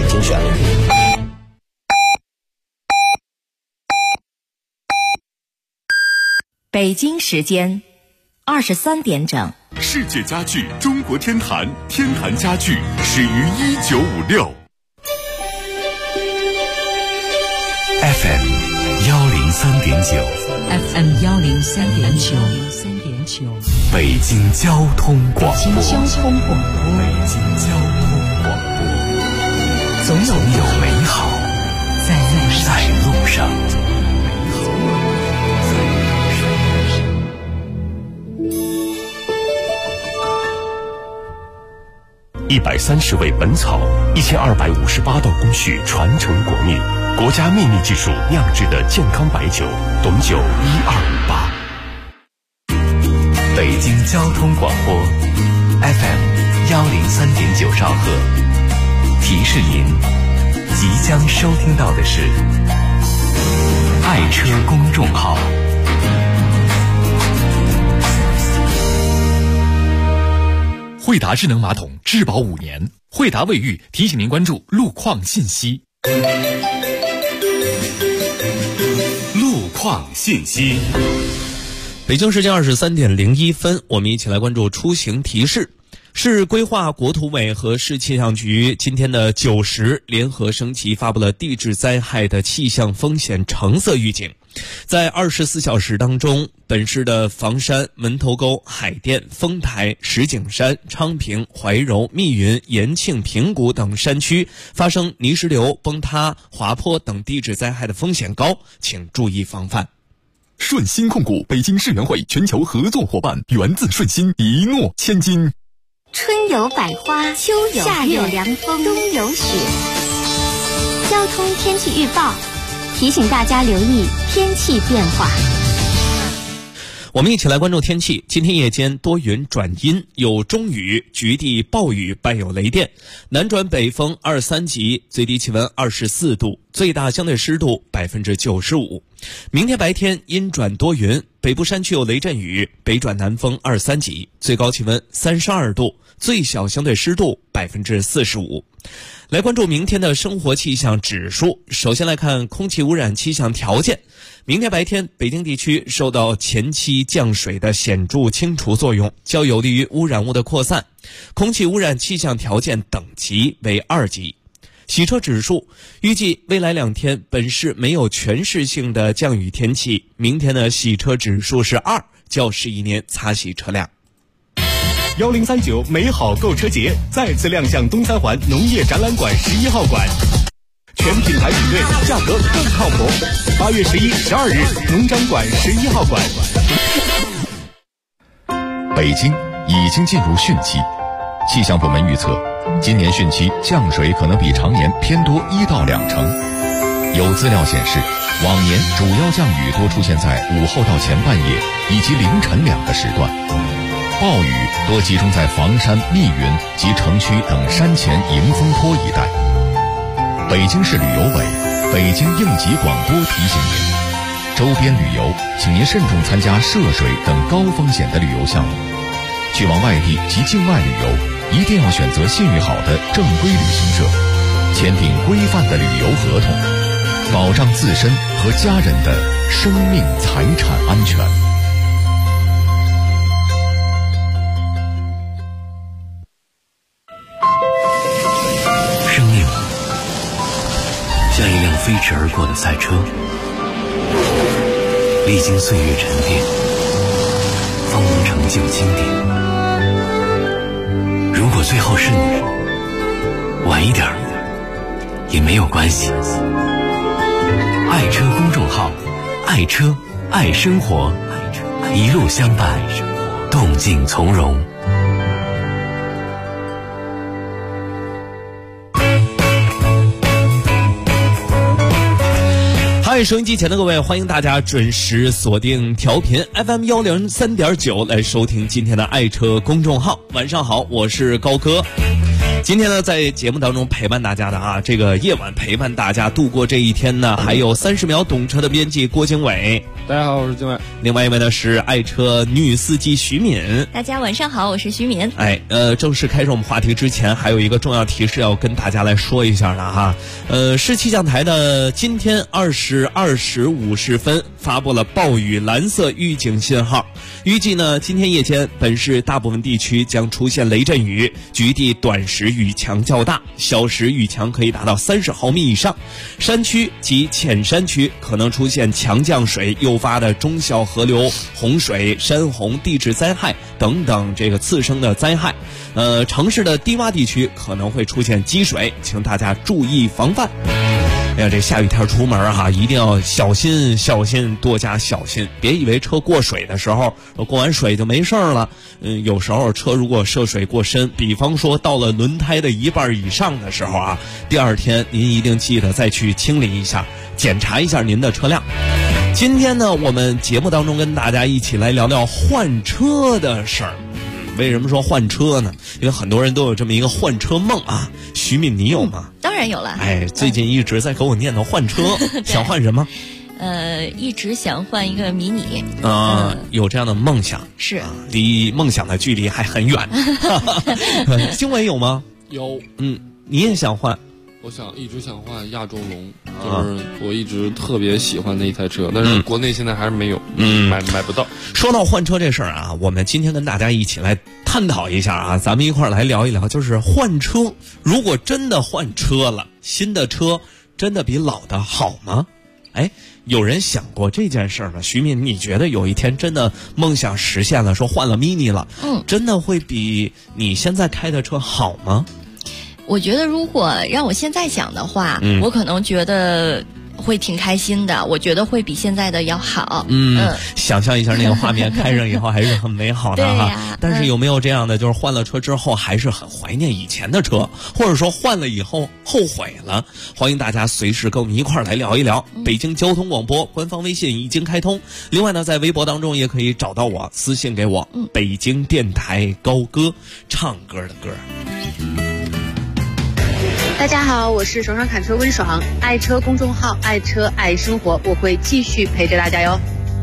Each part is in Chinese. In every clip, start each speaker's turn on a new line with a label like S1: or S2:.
S1: 京旋律。
S2: 北京时间23点整。
S3: 世界家具中国天坛，天坛家具始于1956。FM 103.9
S4: FM 103.9
S3: 北京交通广播。
S4: 北京交通广播。
S3: 总有美好在路上。130味本草，1258道工序传承国秘，国家秘密技术酿制的健康白酒，董酒1258。北京交通广播 FM 103.9兆赫，提示您即将收听到的是爱车公众号。惠达智能马桶质保5年，惠达卫浴提醒您关注路况信息。路况信息。
S5: 北京时间23点01分，我们一起来关注出行提示。市规划国土委和市气象局今天的90联合升旗发布了地质灾害的气象风险橙色预警。在24小时当中，本市的房山、门头沟、海淀、丰台、石景山、昌平、怀柔、密云、延庆、平谷等山区发生泥石流、崩塌、滑坡等地质灾害的风险高，请注意防范。
S3: 顺鑫控股北京世园会全球合作伙伴，源自顺鑫，一诺千金。
S6: 春有百花，秋有夏有凉风，冬有雪。交通天气预报提醒大家留意天气变化。
S5: 我们一起来关注天气。今天夜间多云转阴，有中雨，局地暴雨，伴有雷电，南转北风2、3级，最低气温24度，最大相对湿度95%。明天白天阴转多云，北部山区有雷阵雨，北转南风2、3级，最高气温32度，最小相对湿度45%。来关注明天的生活气象指数。首先来看空气污染气象条件。明天白天，北京地区受到前期降水的显著清除作用，较有利于污染物的扩散，空气污染气象条件等级为2级。洗车指数，预计未来2天本市没有全市性的降雨天气，明天的洗车指数是2，较11年擦洗车辆。
S3: 1039美好购车节再次亮相东三环农业展览馆11号馆，全品牌比对，价格更靠谱。8月11、12日，农展馆11号馆。北京已经进入汛期，气象部门预测，今年汛期降水可能比常年偏多1到2成。有资料显示，往年主要降雨多出现在午后到前半夜以及凌晨2个时段。暴雨多集中在房山、密云及城区等山前迎风坡一带。北京市旅游委、北京应急广播提醒您，周边旅游请您慎重参加涉水等高风险的旅游项目。去往外地及境外旅游，一定要选择信誉好的正规旅行社，签订规范的旅游合同，保障自身和家人的生命财产安全。
S7: 像一辆飞驰而过的赛车，历经岁月沉淀，方能成就经典。如果最后是你，晚一点也没有关系。爱车公众号，爱车爱生活，一路相伴，动静从容。
S5: 收音机前的各位，欢迎大家准时锁定调频 FM 103.9来收听今天的爱车公众号。晚上好，我是高哥。 今天呢，在节目当中陪伴大家的啊，这个夜晚陪伴大家度过这一天呢，还有30秒懂车的编辑郭经纬。
S1: 大家好，我是经纬。
S5: 另外一位呢是爱车女司机徐敏。
S2: 大家晚上好，我是徐敏。
S5: 正式开始我们话题之前，还有一个重要提示要跟大家来说一下了哈。市气象台呢，今天22时50分发布了暴雨蓝色预警信号，预计呢今天夜间本市大部分地区将出现雷阵雨，局地短时雨强较大，小时雨强可以达到30毫米以上，山区及浅山区可能出现强降水诱发的中小河流洪水、山洪、地质灾害等等这个次生的灾害。城市的低洼地区可能会出现积水，请大家注意防范。哎呀，这下雨天出门哈，一定要小心，多加小心。别以为车过水的时候，过完水就没事了。有时候车如果涉水过深，比方说到了轮胎的一半以上的时候啊，第二天您一定记得再去清理一下，检查一下您的车辆。今天呢，我们节目当中跟大家一起来聊聊换车的事儿。为什么说换车呢？因为很多人都有这么一个换车梦啊。徐敏，你有吗？
S2: 当然有了。
S5: 最近一直在给我念叨换车，想换什么？
S2: 一直想换一个迷你。
S5: 有这样的梦想
S2: 是，
S5: 离梦想的距离还很远。经纬有吗？
S1: 有。
S5: 你也想换？
S1: 我一直想换亚洲龙，就是我一直特别喜欢的一台车，但是国内现在还是没有，买不到。
S5: 说到换车这事儿啊，我们今天跟大家一起来探讨一下啊，咱们一块儿来聊一聊，就是换车，如果真的换车了，新的车真的比老的好吗？有人想过这件事儿吗？徐敏，你觉得有一天真的梦想实现了，说换了 mini 了，真的会比你现在开的车好吗？
S2: 我觉得如果让我现在想的话，我可能觉得会挺开心的，我觉得会比现在的要好。
S5: 想象一下那个画面，开上以后还是很美好的哈。但是有没有这样的，就是换了车之后还是很怀念以前的车，或者说换了以后后悔了？欢迎大家随时跟我们一块儿来聊一聊。北京交通广播官方微信已经开通，另外呢，在微博当中也可以找到我，私信给我。北京电台高歌，唱歌的歌。
S8: 大家好，我是手上砍车温爽，爱车公众号爱车爱生活，我会继续陪着大家哟。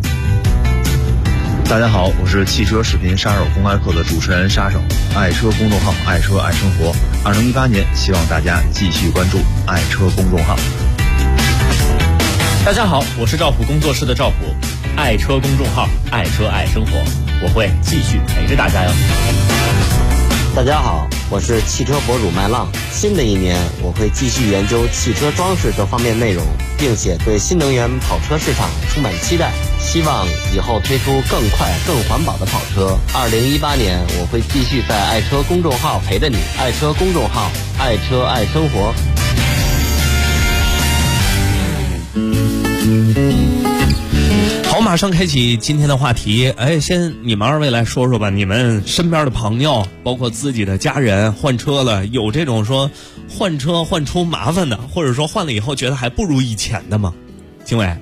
S9: 大家好，我是汽车视频杀手公开课的主持人杀手，爱车公众号爱车爱生活。2018年，希望大家继续关注爱车公众号。
S10: 大家好，我是赵普工作室的赵普，爱车公众号爱车爱生活，我会继续陪着大家哟。
S11: 大家好，我是汽车博主麦浪。新的一年，我会继续研究汽车装饰这方面内容，并且对新能源跑车市场充满期待，希望以后推出更快、更环保的跑车。2018年，我会继续在爱车公众号陪着你，爱车公众号，爱车爱生活。
S5: 好，马上开启今天的话题。先你们二位来说说吧，你们身边的朋友，包括自己的家人换车了，有这种说换车换出麻烦的，或者说换了以后觉得还不如以前的吗？经纬？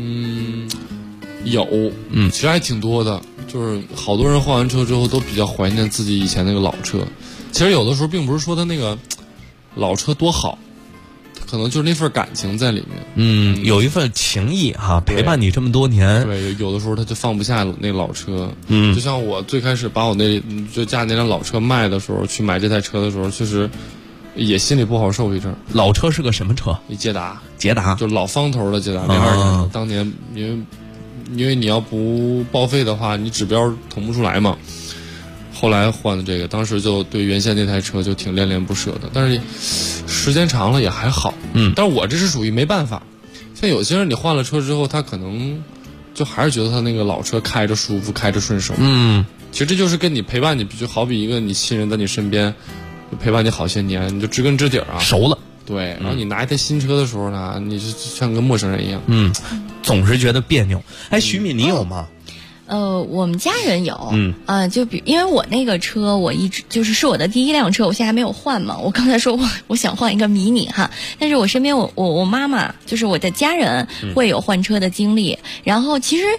S1: 有，其实还挺多的，就是好多人换完车之后都比较怀念自己以前那个老车。其实有的时候并不是说他那个老车多好，可能就是那份感情在里面，
S5: 有一份情谊哈，陪伴你这么多年。
S1: 对，有的时候他就放不下那老车。就像我最开始把我就家那辆老车卖的时候，去买这台车的时候，确实也心里不好受一阵。
S5: 老车是个什么车？
S1: 捷达，
S5: 就
S1: 老方头的捷达02年。当年因为你要不报废的话，你指标腾不出来嘛。后来换的这个，当时就对原先那台车就挺恋恋不舍的，但是时间长了也还好。但是我这是属于没办法。像有些人你换了车之后，他可能就还是觉得他那个老车开着舒服，开着顺手。其实这就是跟你陪伴你，就好比一个你亲人在你身边，就陪伴你好些年，你就知根知底啊，
S5: 熟了。
S1: 对，然后你拿一台新车的时候呢，你就像个陌生人一样。
S5: 总是觉得别扭。徐敏，你有吗？
S2: 我们家人有，因为我那个车，我一直是我的第一辆车，我现在还没有换嘛。我刚才说我想换一个迷你哈，但是我身边我妈妈就是我的家人会有换车的经历，然后其实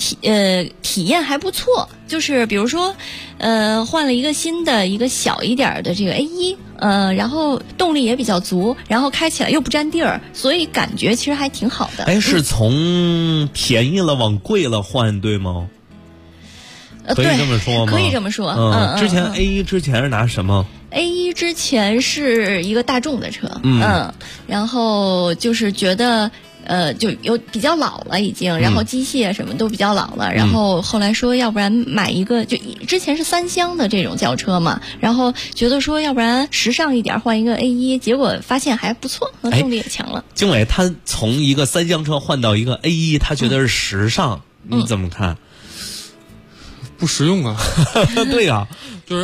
S2: 体验还不错，就是比如说换了一个新的一个小一点的这个 A1，然后动力也比较足，然后开起来又不占地儿，所以感觉其实还挺好的。
S5: 是从便宜了往贵了换，对吗？可以这么说吗？
S2: 可以这么说。
S5: 之前 A1 之前是拿什么
S2: ？A1 之前是一个大众的车，然后就是觉得就有比较老了已经，然后机械什么都比较老了，然后后来说要不然买一个，就之前是3厢的这种轿车嘛，然后觉得说要不然时尚一点换一个 A1，结果发现还不错，动力也强了。
S5: 经纬他从一个3厢车换到一个 A1，他觉得是时尚，你怎么看？
S1: 不实用啊。
S5: 对啊，
S1: 就是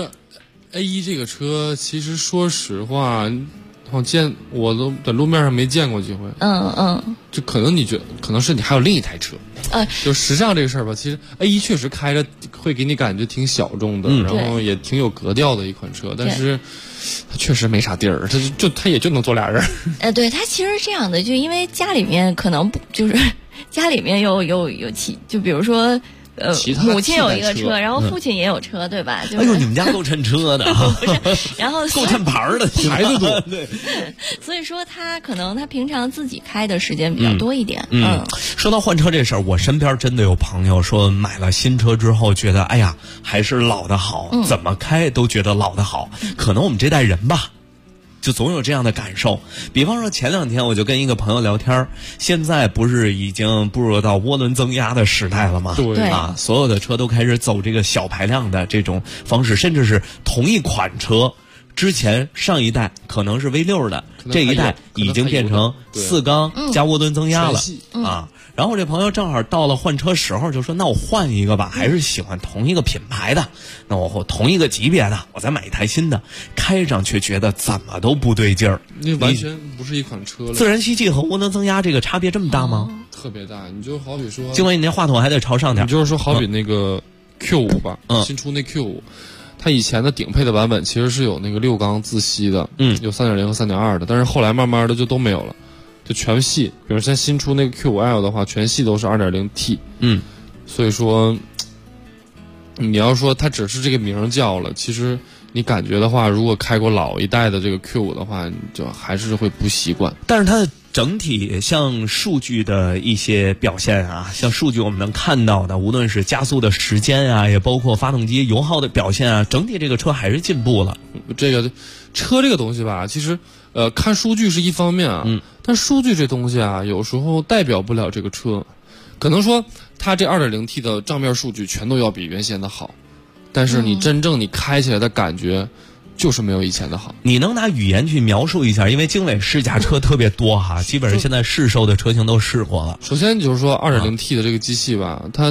S1: A1 这个车，其实说实话，我都在路面上没见过几回。就可能你觉得可能是你还有另一台车。就时尚这个事儿吧，其实 A1 确实开着会给你感觉挺小众的，然后也挺有格调的一款车，但是它确实没啥地儿，它也就能坐俩人。
S2: 对，它其实是这样的，就因为家里面可能不就是家里面有就比如说。母亲有一个车，然后父亲也有车，对吧？
S5: 哎呦，你们家够趁车的，
S2: 不是？然后
S5: 够趁牌的，孩子多。对，
S2: 所以说他可能他平常自己开的时间比较多一点。
S5: 说到换车这事儿，我身边真的有朋友说买了新车之后觉得，哎呀，还是老的好，怎么开都觉得老的好。可能我们这代人吧。就总有这样的感受，比方说前2天我就跟一个朋友聊天，现在不是已经步入到涡轮增压的时代了吗？
S1: 对
S5: 啊，所有的车都开始走这个小排量的这种方式，甚至是同一款车，之前上一代可能是 V6 的，这一代已经变成4缸加涡轮增压了啊。然后这朋友正好到了换车时候，就说那我换一个吧，还是喜欢同一个品牌的，那我同一个级别的，我再买一台新的，开上却觉得怎么都不对劲儿。
S1: 那完全不是一款车了。
S5: 自然吸气和涡轮增压这个差别这么大吗？
S1: 特别大。你就好比说，
S5: 经纬你那话筒还得朝上点。
S1: 你就是说好比那个 Q5 吧，新出那 Q5，它以前的顶配的版本其实是有那个6缸自吸的，有 3.0 和 3.2 的，但是后来慢慢的就都没有了。就全系，比如像新出那个 Q5L 的话，全系都是 2.0T。所以说，你要说它只是这个名叫了，其实你感觉的话，如果开过老一代的这个 Q5 的话，你就还是会不习惯。
S5: 但是它的整体像数据的一些表现啊，像数据我们能看到的，无论是加速的时间啊，也包括发动机油耗的表现啊，整体这个车还是进步了。
S1: 这个车这个东西吧，其实看数据是一方面啊，但数据这东西啊，有时候代表不了这个车。可能说它这 2.0T 的账面数据全都要比原先的好，但是你真正你开起来的感觉就是没有以前的好。
S5: 你能拿语言去描述一下？因为经纬试驾车特别多哈，基本上现在市售的车型都试过了。
S1: 首先就是说 2.0T 的这个机器吧，它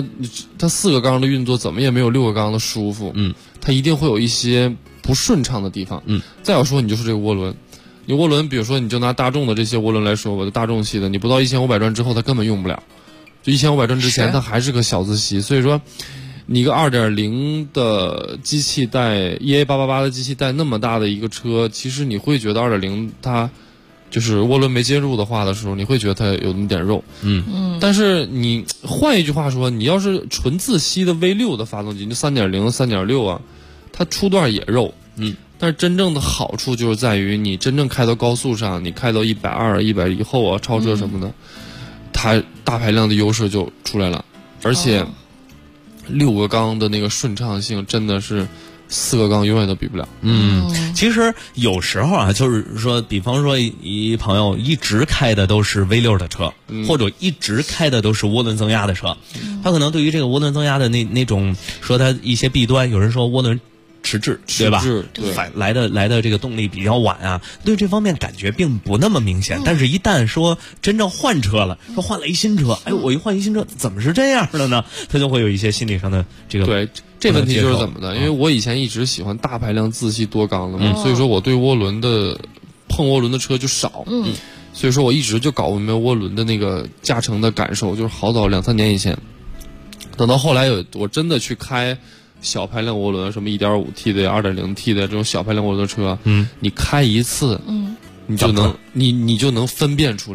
S1: 4个缸的运作怎么也没有6个缸的舒服，它一定会有一些不顺畅的地方。再有说你就是这个涡轮，你涡轮比如说你就拿大众的这些涡轮来说，我的大众系的，你不到1500转之后它根本用不了，就1500转之前它还是个小自吸，所以说你一个 2.0 的机器带 EA888 的机器带那么大的一个车，其实你会觉得 2.0 它就是涡轮没接入的话的时候，你会觉得它有那么点肉。但是你换一句话说，你要是纯自吸的 V6 的发动机，就 3.0 3.6 啊，它出段也肉。但是真正的好处就是在于你真正开到高速上，你开到120、100以后啊，超车什么的，它大排量的优势就出来了，而且6个缸的那个顺畅性真的是4个缸永远都比不了。
S5: 其实有时候啊，就是说，比方说一朋友一直开的都是 V6 的车，或者一直开的都是涡轮增压的车，他可能对于这个涡轮增压的那种说它一些弊端，有人说涡轮迟滞，对吧？
S1: 对，
S5: 来的这个动力比较晚啊，对这方面感觉并不那么明显。但是，一旦说真正换车了，说换了一新车，哎，我一换一新车，怎么是这样的呢？他就会有一些心理上的这个
S1: 对这问题就是怎么的？因为我以前一直喜欢大排量自吸多缸的嘛，所以说我对涡轮的碰涡轮的车就少。所以说我一直就搞不明白涡轮的那个驾乘的感受，就是好早2、3年以前，等到后来我真的去开小排量涡轮，什么 1.5T 的 2.0T 的这种小排量涡轮的车，你开一次，你就能分辨出来，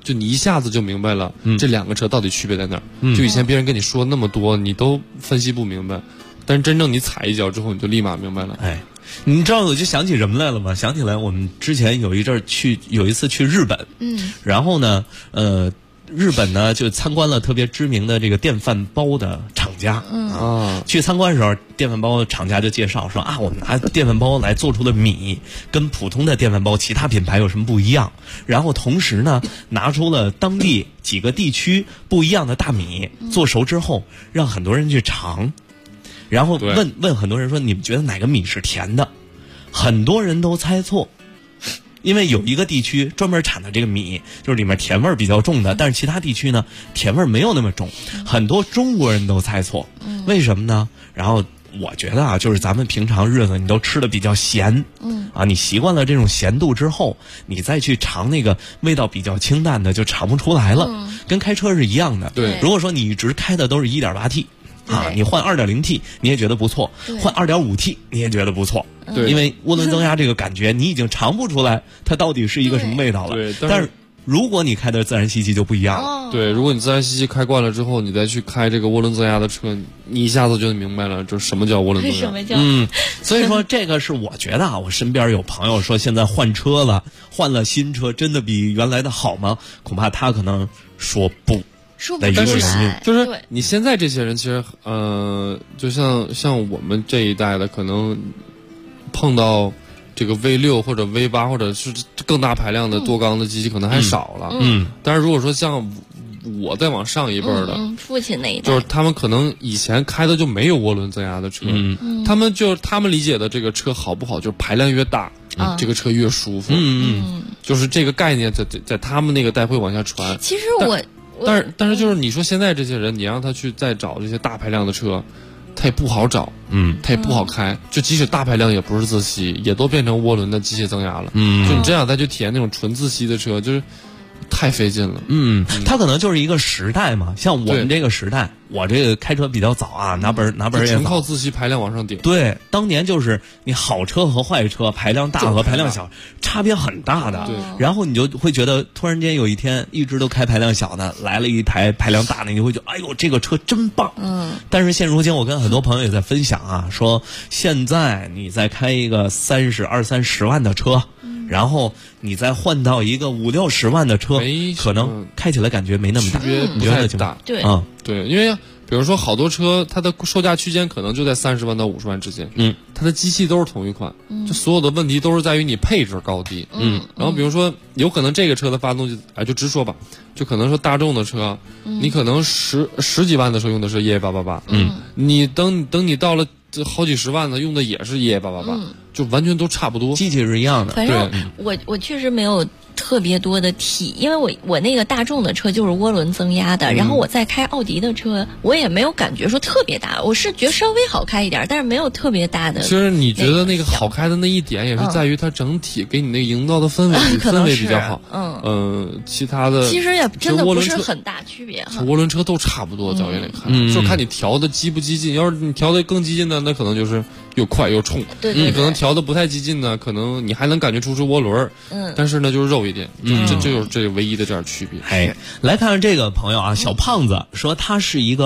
S1: 就你一下子就明白了这两个车到底区别在哪儿。就以前别人跟你说那么多，你都分析不明白，但是真正你踩一脚之后，你就立马明白了。
S5: 哎，你知道我就想起什么来了吗？想起来我们之前有一次去日本，然后呢，日本呢就参观了特别知名的这个电饭煲的厂家。去参观的时候，电饭煲厂家就介绍说啊，我们拿电饭煲来做出的米跟普通的电饭煲其他品牌有什么不一样，然后同时呢拿出了当地几个地区不一样的大米，做熟之后让很多人去尝，然后问很多人说，你们觉得哪个米是甜的？很多人都猜错，因为有一个地区专门产的这个米就是里面甜味比较重的，但是其他地区呢甜味没有那么重，很多中国人都猜错。为什么呢？然后我觉得啊，就是咱们平常日子你都吃的比较咸，你习惯了这种咸度之后，你再去尝那个味道比较清淡的就尝不出来了。跟开车是一样的。
S1: 对，
S5: 如果说你一直开的都是 1.8T你换 2.0T 你也觉得不错，换 2.5T 你也觉得不错。
S1: 对，
S5: 因为涡轮增压这个感觉你已经尝不出来它到底是一个什么味道了。
S1: 对，
S5: 但是如果你开的自然吸气就不一样了。
S1: 对，如果你自然吸气开惯了之后，你再去开这个涡轮增压的车，你一下子就明白了，这什么叫涡轮增压。
S2: 什么叫？
S5: 所以说这个是我觉得啊，我身边有朋友说现在换车了，换了新车，真的比原来的好吗？恐怕他可能说不。
S2: 但是
S1: 就是你现在这些人，其实就像我们这一代的，可能碰到这个 V6 或者 V8 或者是更大排量的多缸的机器可能还少了。但是如果说像我再往上一辈的，
S2: 父亲那一代，
S1: 就是他们可能以前开的就没有涡轮增压的车，他们理解的这个车好不好，就是排量越大，这个车越舒服。就是这个概念在他们那个代会往下传。
S2: 其实
S1: 但是就是你说现在这些人，你让他去再找这些大排量的车，他也不好找，他也不好开。就即使大排量也不是自吸，也都变成涡轮的机械增压了。就你这样再去体验那种纯自吸的车，就是太费劲了。
S5: 它可能就是一个时代嘛，像我们这个时代，我这个开车比较早啊，拿本也
S1: 全靠自吸排量往上顶。
S5: 对，当年就是你好车和坏车，排量大和排量小差别很大的。
S1: 对，
S5: 然后你就会觉得突然间有一天一直都开排量小的，来了一台排量大的，你会觉得哎呦这个车真棒。但是现如今我跟很多朋友也在分享啊，说现在你再开一个20-30万的车，然后你再换到一个50-60万的车，可能开起来感觉没那么大，
S1: 区别不太大。
S2: 对，
S1: 对，因为比如说好多车，它的售价区间可能就在30万到50万之间。它的机器都是同一款，就所有的问题都是在于你配置高低。然后比如说有可能这个车的发动机，就直说吧，就可能说大众的车，你可能十几万的时候用的是EA888，你等你到了这好几十万的用的也是EA888，就完全都差不多，
S5: 机器是一样的。
S2: 反正我确实没有特别多的体，因为我那个大众的车就是涡轮增压的，然后我再开奥迪的车，我也没有感觉说特别大，我是觉得稍微好开一点，但是没有特别大的。
S1: 其实你觉得那个好开的那一点，也是在于它整体给你那个营造的氛围比较好。其他的
S2: 其实也真的不是很大区别哈。
S1: 涡轮车都差不多，脚眼里看，就看你调的激不激进。要是你调的更激进的，那可能就是又快又冲。
S2: 对，
S1: 你可能调的不太激进呢，可能你还能感觉出是涡轮，但是呢就是肉一点，这就是这唯一的这样区别。
S5: 来看看这个朋友啊，小胖子说他是一个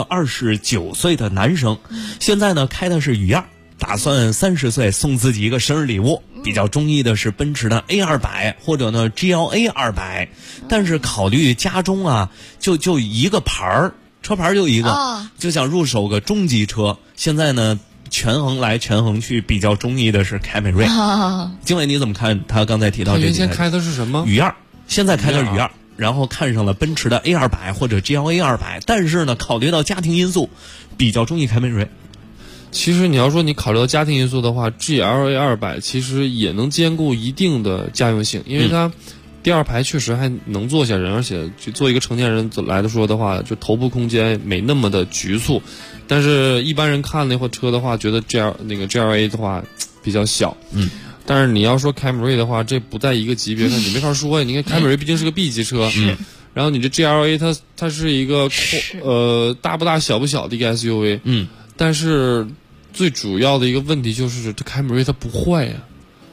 S5: 29岁的男生，现在呢开的是雨燕，打算30岁送自己一个生日礼物，比较中意的是奔驰的 A200 或者呢 GLA 200，但是考虑家中啊就一个牌儿，车牌就一个，就想入手个中级车。现在呢权衡来权衡去，比较中意的是凯美瑞。经纬你怎么看？他刚才提到这
S1: 原先开的是什么？
S5: 雨燕，现在开的雨燕，然后看上了奔驰的 A200 或者 GLA 200，但是呢考虑到家庭因素，比较中意凯美瑞。
S1: 其实你要说你考虑到家庭因素的话 ，GLA 200其实也能兼顾一定的家用性，因为它第二排确实还能坐下人，而且就做一个成年人来说的话，就头部空间没那么的局促。但是一般人看那货车的话，觉得 GLA 的话比较小。但是你要说凯美瑞的话，这不在一个级别上，你没法说呀。你看凯美瑞毕竟是个 B 级车，然后你这 GLA 它是一个大不大小不小的一个 SUV，但是最主要的一个问题就是这凯美瑞它不坏呀。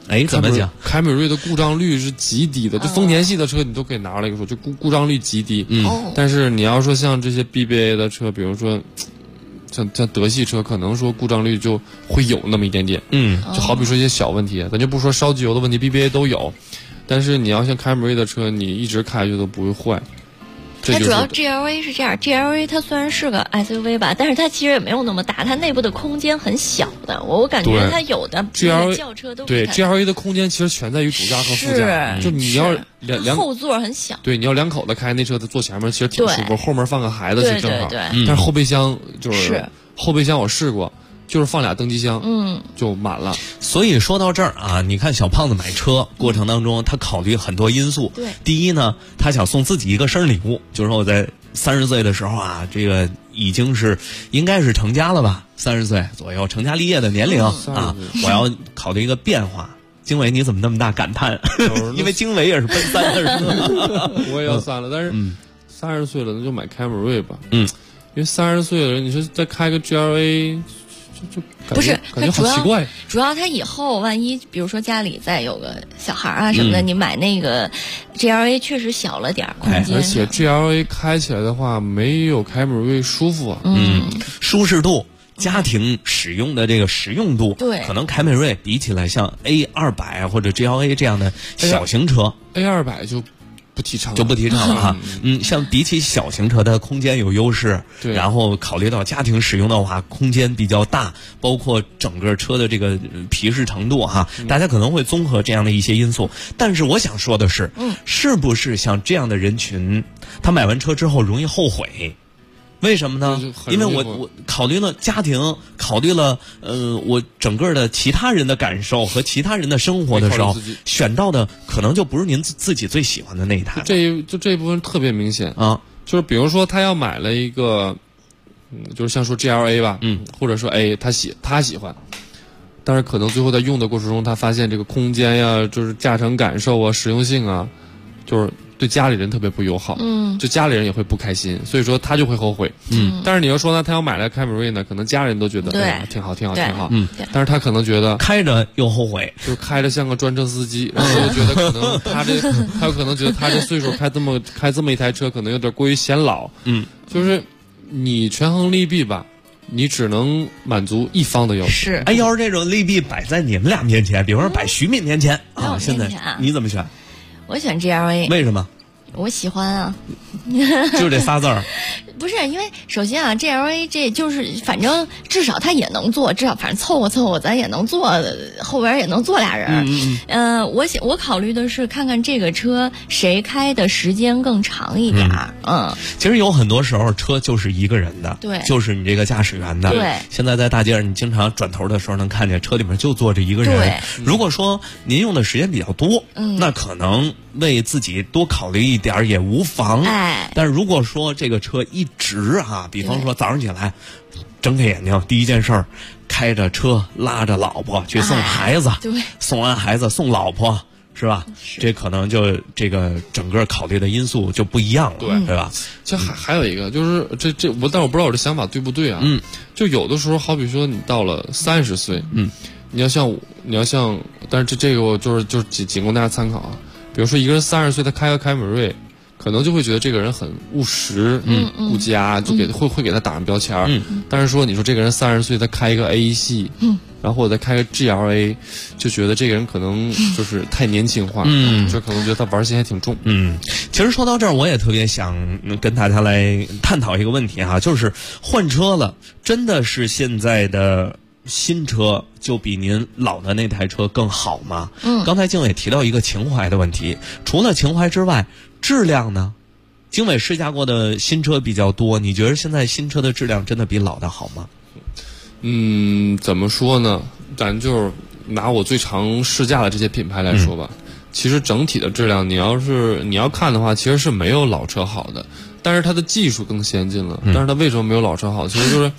S5: 哎，怎么讲？
S1: 凯美瑞的故障率是极低的，就丰田系的车你都可以拿出来一个说，就故障率极低。但是你要说像这些 BBA 的车，比如说像德系车，可能说故障率就会有那么一点点。就好比说一些小问题，咱就不说烧机油的问题 ，BBA 都有。但是你要像凯美瑞的车，你一直开下去都不会坏。
S2: 它主要 GLA 是这样 ，GLA 它虽然是个 SUV 吧，但是它其实也没有那么大，它内部的空间很小的。我感觉它有的
S1: GLA
S2: 轿车都
S1: 对 GLA 的空间其实全在于主驾和副驾，就你要两
S2: 后座很小，
S1: 对，你要两口子开那车，坐前面其实挺舒服，后面放个孩子其实正好。
S2: 对，
S1: 但是后备箱就是后备箱我试过。就是放俩登机箱，就满了。
S5: 所以说到这儿啊，你看小胖子买车过程当中，他考虑很多因素。
S2: 对，
S5: 第一呢，他想送自己一个生日礼物，就是说我在30岁的时候啊，这个已经是应该是成家了吧，30岁左右成家立业的年龄啊，我要考虑一个变化。经纬，你怎么那么大感叹？因为经纬也是奔30了，
S1: 我也要3了，但是30岁了，那就买凯美瑞吧。因为30岁的人，你说再开个 GLA。就
S2: 不是，
S1: 感觉好奇怪。
S2: 主要他以后万一，比如说家里再有个小孩啊什么的，你买那个 GLA 确实小了点空间。
S1: 而且 GLA 开起来的话，没有凯美瑞舒服啊。
S5: 舒适度、家庭使用的这个实用度，
S2: 对，
S5: 可能凯美瑞比起来，像 A200或者 GLA 这样的小型车
S1: ，A200就不提倡
S5: 了啊。像比起小型车的空间有优势，
S1: 对，
S5: 然后考虑到家庭使用的话，空间比较大，包括整个车的这个皮实程度哈，大家可能会综合这样的一些因素。但是我想说的是，是不是像这样的人群，他买完车之后容易后悔？为什么呢？因为我考虑了家庭，考虑了我整个的其他人的感受和其他人的生活的时候，选到的可能就不是您自己最喜欢的那一台。
S1: 这一部分特别明显啊，就是比如说他要买了一个，就是像说 GLA 吧，或者说 A， 他喜欢，但是可能最后在用的过程中，他发现这个空间呀，就是驾乘感受啊、实用性啊，就是对家里人特别不友好，就家里人也会不开心，所以说他就会后悔，但是你要说呢，他要买来凯美瑞呢，可能家人都觉得哎挺好，但是他可能觉得
S5: 开着又后悔，
S1: 就开着像个专车司机，然后又觉得可能他有可能觉得他这岁数开这么一台车，可能有点过于显老，就是你权衡利弊吧。你只能满足一方的要求。
S2: 是，
S5: 要是这种利弊摆在你们俩面前，比方说摆徐敏面前啊，现在你怎么选？
S2: 我选 GLA。
S5: 为什么？
S2: 我喜欢啊。
S5: 就这仨字儿。
S2: 不是，因为首先啊 ，GLA 这就是反正至少它也能坐，至少反正凑合，咱也能坐，后边也能坐俩人。我考虑的是看看这个车谁开的时间更长一点。
S5: 其实有很多时候车就是一个人的，
S2: 对，
S5: 就是你这个驾驶员的。
S2: 对，
S5: 现在在大街上你经常转头的时候能看见车里面就坐着一个人。
S2: 对，
S5: 如果说您用的时间比较多，那可能为自己多考虑一点也无妨。但是如果说这个车一直啊，比方说早上起来睁开眼睛第一件事儿，开着车拉着老婆去送孩子，
S2: 对，
S5: 送完孩子送老婆，是吧？这可能就这个整个考虑的因素就不一样了，对吧？
S1: 这还有一个就是但我不知道我这想法对不对啊？就有的时候，好比说你到了30岁，你要像，但是这个我就是仅供大家参考啊。比如说一个人30岁，他开个凯美瑞。可能就会觉得这个人很务实，顾家，就会给他打上标签儿。但是说你说这个人30岁，他开一个 A 系，然后我再开个 GLA， 就觉得这个人可能就是太年轻化，就可能觉得他玩心还挺重。
S5: 其实说到这儿，我也特别想跟大家来探讨一个问题哈，就是换车了，真的是现在的新车就比您老的那台车更好吗？刚才经纬提到一个情怀的问题，除了情怀之外，质量呢？经纬试驾过的新车比较多，你觉得现在新车的质量真的比老的好吗？
S1: 怎么说呢？咱就是拿我最常试驾的这些品牌来说吧，其实整体的质量，你要看的话，其实是没有老车好的，但是它的技术更先进了。但是它为什么没有老车好？其实就是，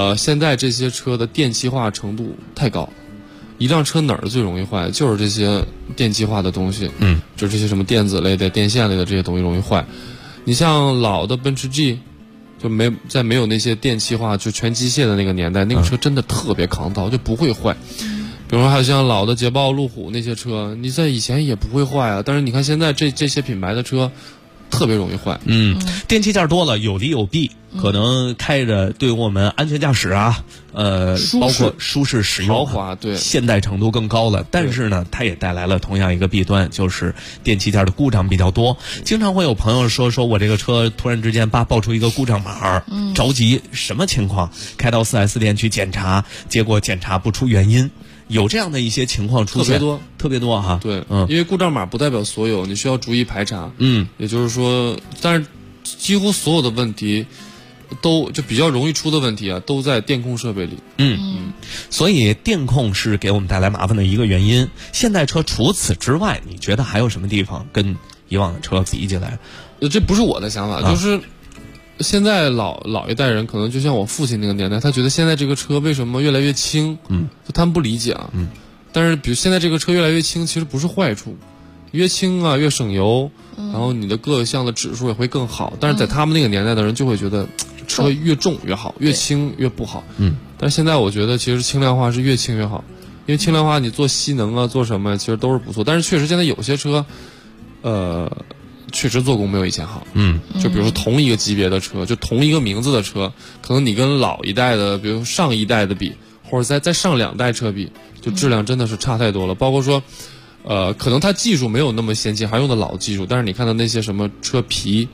S1: 现在这些车的电气化程度太高。一辆车哪儿最容易坏？就是这些电气化的东西，就这些什么电子类的、电线类的这些东西容易坏。你像老的奔驰 G， 就没有那些电气化就全机械的那个年代，那个车真的特别抗造，就不会坏。 比如说还有像老的捷豹、路虎那些车，你在以前也不会坏啊，但是你看现在这些品牌的车特别容易坏。
S5: 电器件多了，有利有弊，可能开着对我们安全驾驶啊，包括舒适使用、
S1: 豪华，对，
S5: 现代程度更高了。但是呢，它也带来了同样一个弊端，就是电器件的故障比较多。经常会有朋友说我这个车突然之间爆出一个故障码，着急，什么情况？开到 4S 店去检查，结果检查不出原因。有这样的一些情况出现，特别多哈。
S1: 对，因为故障码不代表所有，你需要逐一排查。也就是说，但是几乎所有的问题都就比较容易出的问题啊，都在电控设备里。
S5: 所以电控是给我们带来麻烦的一个原因。现代车除此之外，你觉得还有什么地方跟以往的车比起来？
S1: 这不是我的想法，就是现在老一代人可能就像我父亲那个年代，他觉得现在这个车为什么越来越轻，就他们不理解啊。但是比如现在这个车越来越轻，其实不是坏处，越轻啊越省油，然后你的各项的指数也会更好。但是在他们那个年代的人就会觉得车越重越好，越轻越不好。但是现在我觉得其实轻量化是越轻越好，因为轻量化你做吸能啊做什么其实都是不错。但是确实现在有些车确实做工没有以前好。就比如说同一个级别的车，就同一个名字的车，可能你跟老一代的比如上一代的比，或者再上2代车比，就质量真的是差太多了。包括说可能它技术没有那么先进，还用的老技术，但是你看到那些什么车皮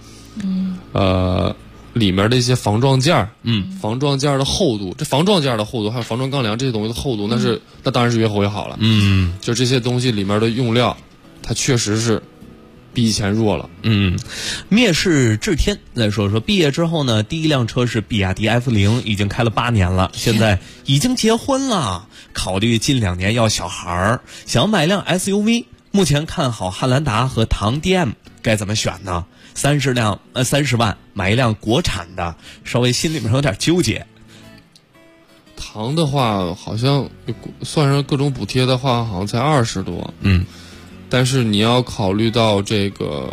S1: 里面的一些防撞件防撞件的厚度，这防撞件的厚度还有防撞钢梁这些东西的厚度，那当然是越厚越好了。就这些东西里面的用料，它确实是比以前弱了。
S5: 灭世至天再说毕业之后呢，第一辆车是比亚迪 F0，已经开了8年了，现在已经结婚了，考虑近2年要小孩，想要买辆 SUV， 目前看好汉兰达和唐 DM， 该怎么选呢？30万买一辆国产的，稍微心里面有点纠结。
S1: 唐的话好像算上各种补贴的话好像才20多。但是你要考虑到这个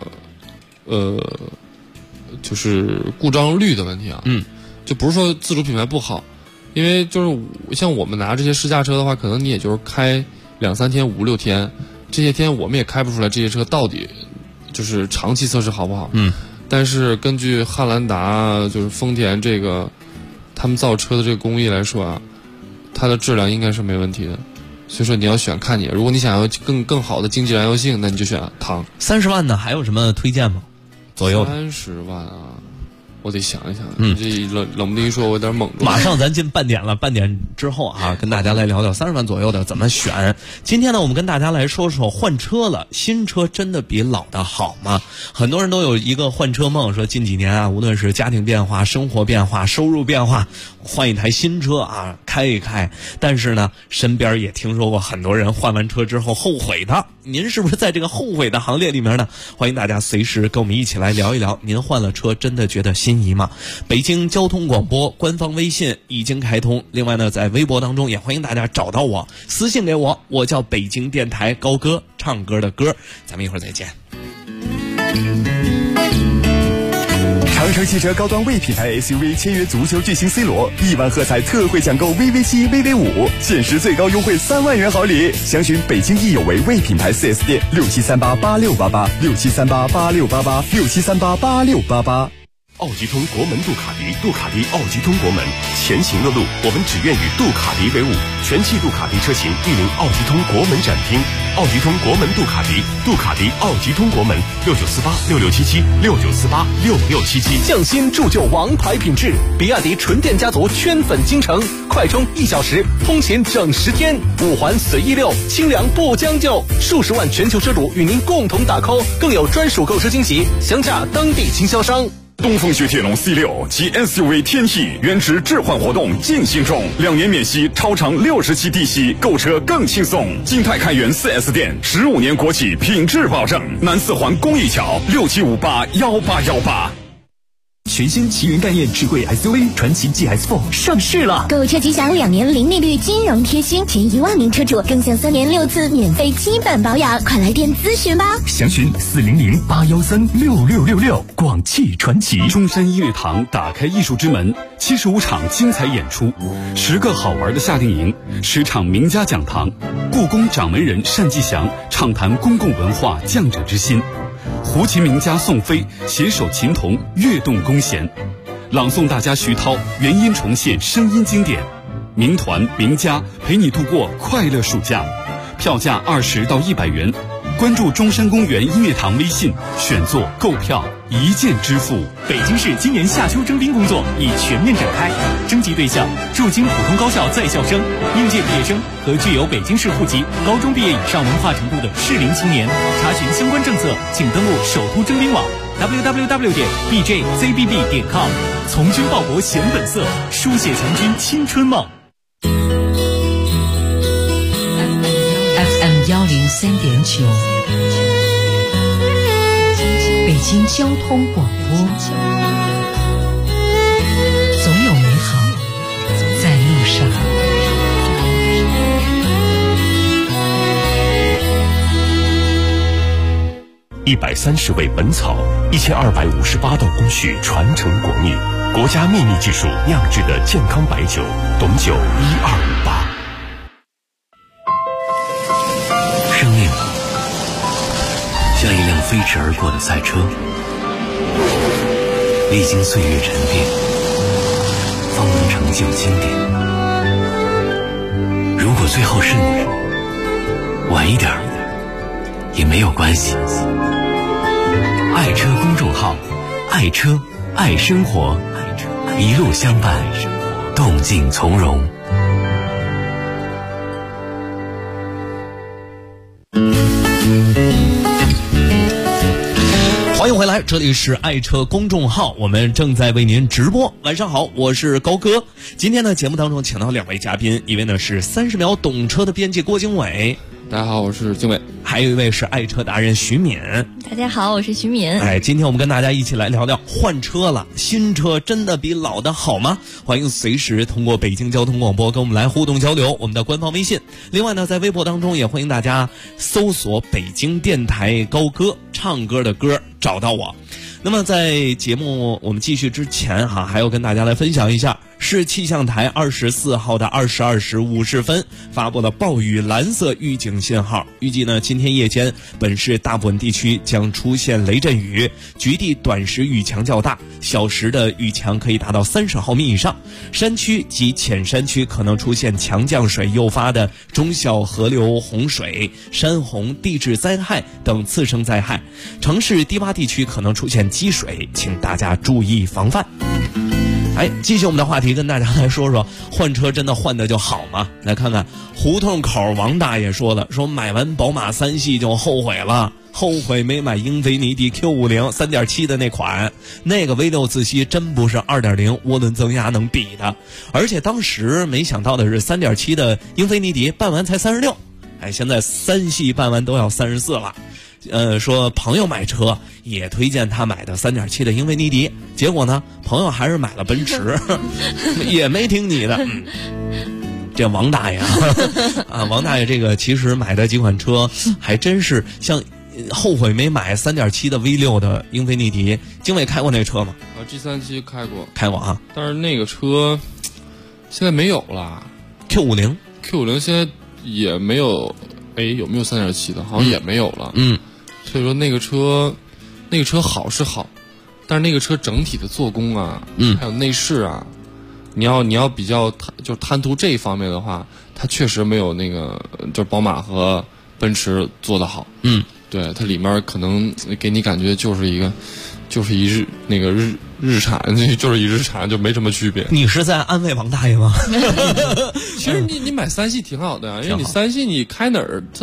S1: 就是故障率的问题啊。就不是说自主品牌不好，因为就是像我们拿这些试驾车的话，可能你也就是开2-3天5-6天，这些天我们也开不出来这些车到底就是长期测试好不好。但是根据汉兰达就是丰田这个他们造车的这个工艺来说啊，它的质量应该是没问题的。所以说你要选看你，如果你想要更好的经济燃油性，那你就选唐。
S5: 30万呢，还有什么推荐吗？左右的
S1: 30万啊，我得想一想。这冷不丁一说，我有点懵住。
S5: 马上咱进半点了，半点之后啊，跟大家来聊聊30万左右的怎么选。今天呢，我们跟大家来说说换车了，新车真的比老的好吗？很多人都有一个换车梦，说近几年啊，无论是家庭变化、生活变化、收入变化，换一台新车啊，开一开。但是呢，身边也听说过很多人换完车之后后悔的。您是不是在这个后悔的行列里面呢？欢迎大家随时跟我们一起来聊一聊，您换了车真的觉得心仪吗？北京交通广播官方微信已经开通，另外呢，在微博当中也欢迎大家找到我，私信给我，我叫北京电台高歌，唱歌的歌。咱们一会儿再见。
S12: 长城汽车高端 V 品牌 SUV 签约足球巨星 C 罗，1万喝彩特惠抢购 VV7、VV5，限时最高优惠3万元好礼。详询北京易有为 V 品牌 4S 店，67388688，67388688，67388688。
S13: 奥吉通国门杜卡迪，杜卡迪奥吉通国门，前行的路我们只愿与杜卡迪为伍。全系杜卡迪车型莅临奥吉通国门展厅，奥吉通国门杜卡迪，杜卡迪奥吉通国门，69486677，69486677。
S14: 匠心铸就王牌品质，比亚迪纯电家族圈粉京城，快充1小时，通勤整10天，5环随意溜，清凉不将就，数十万全球车主与您共同打 call， 更有专属购车惊喜，详洽当地经销商。
S12: 东风雪铁龙 C6 及 SUV 天翼原值置换活动进行中，2年免息，超长60期低息，购车更轻松。金泰开元 4S 店，15年国企品质保证。南4环公益桥，67581818。
S15: 全新奇云概念智慧 SUV 传祺 GS4 上市了，
S6: 购车即享2年零利率金融贴心，前1万名车主更享3年6次免费基本保养，快来电咨询吧。
S15: 详询400-813-6666。广汽传祺。
S16: 中山音乐堂打开艺术之门，75场精彩演出，10个好玩的夏令营，10场名家讲堂，故宫掌门人单霁翔畅谈公共文化匠者之心，胡琴名家宋飞携手琴童跃动弓弦，朗诵大家徐涛原音重现声音经典，名团名家陪你度过快乐暑假，票价20到100元。关注中山公园音乐堂微信，选座购票一键支付。
S15: 北京市今年夏秋征兵工作已全面展开，征集对象驻京普通高校在校生、应届毕业生和具有北京市户籍、高中毕业以上文化程度的适龄青年。查询相关政策，请登录首都征兵网 www.bjzbb.com。从军报国显本色，书写强军青春梦。
S4: FM103.9，北京交通广播，总有美好在路上。
S13: 130味本草，1258道工序传承国秘，国家秘密技术酿制的健康白酒，董酒1258。
S7: 生命像一辆飞驰而过的赛车，历经岁月沉淀，方能成就经典。如果最后是你，晚一点也没有关系。爱车公众号，爱车爱生活，一路相伴，动静从容。
S5: 欢迎回来，这里是爱车公众号，我们正在为您直播。晚上好，我是高哥。今天呢，节目当中请到2位嘉宾，一位呢是30秒懂车的编辑郭经纬。
S1: 大家好，我是经纬。
S5: 还有一位是爱车达人徐敏。
S2: 大家好，我是徐敏。
S5: 今天我们跟大家一起来聊聊换车了，新车真的比老的好吗？欢迎随时通过北京交通广播跟我们来互动交流，我们的官方微信。另外呢，在微博当中也欢迎大家搜索北京电台高歌，唱歌的歌，找到我。那么在节目我们继续之前还要跟大家来分享一下，市气象台24号的22时50分发布了暴雨蓝色预警信号，预计呢今天夜间本市大部分地区将出现雷阵雨，局地短时雨强较大，小时的雨强可以达到30毫米以上，山区及浅山区可能出现强降水诱发的中小河流洪水、山洪、地质灾害等次生灾害，城市低洼地区可能出现积水，请大家注意防范。继续我们的话题，跟大家来说说换车真的换的就好吗？来看看胡同口王大爷说了，说买完宝马3系就后悔了，后悔没买英菲尼迪 Q50 3.7 的那款，那个 V6 自吸真不是 2.0 涡轮增压能比的，而且当时没想到的是 3.7 的英菲尼迪办完才36，现在3系办完都要34了。说朋友买车也推荐他买的 3.7 的英菲尼迪，结果呢朋友还是买了奔驰也没听你的。这王大爷王大爷这个其实买的几款车还真是像后悔没买 3.7 的 V6 的英菲尼迪。经纬开过那车吗
S1: ？G37 开过
S5: 但
S1: 是那个车现在没有了。
S5: Q50
S1: 现在也没有，有没有 3.7 的？好像也没有了。所以说那个车好是好，但是那个车整体的做工啊，还有内饰啊，你要比较就贪图这一方面的话，它确实没有那个就是宝马和奔驰做得好。对，它里面可能给你感觉就是一日产，就是一日产，就没什么区别。
S5: 你是在安慰王大爷吗？
S1: 其实你买3系挺好的，因为你3系你开哪儿它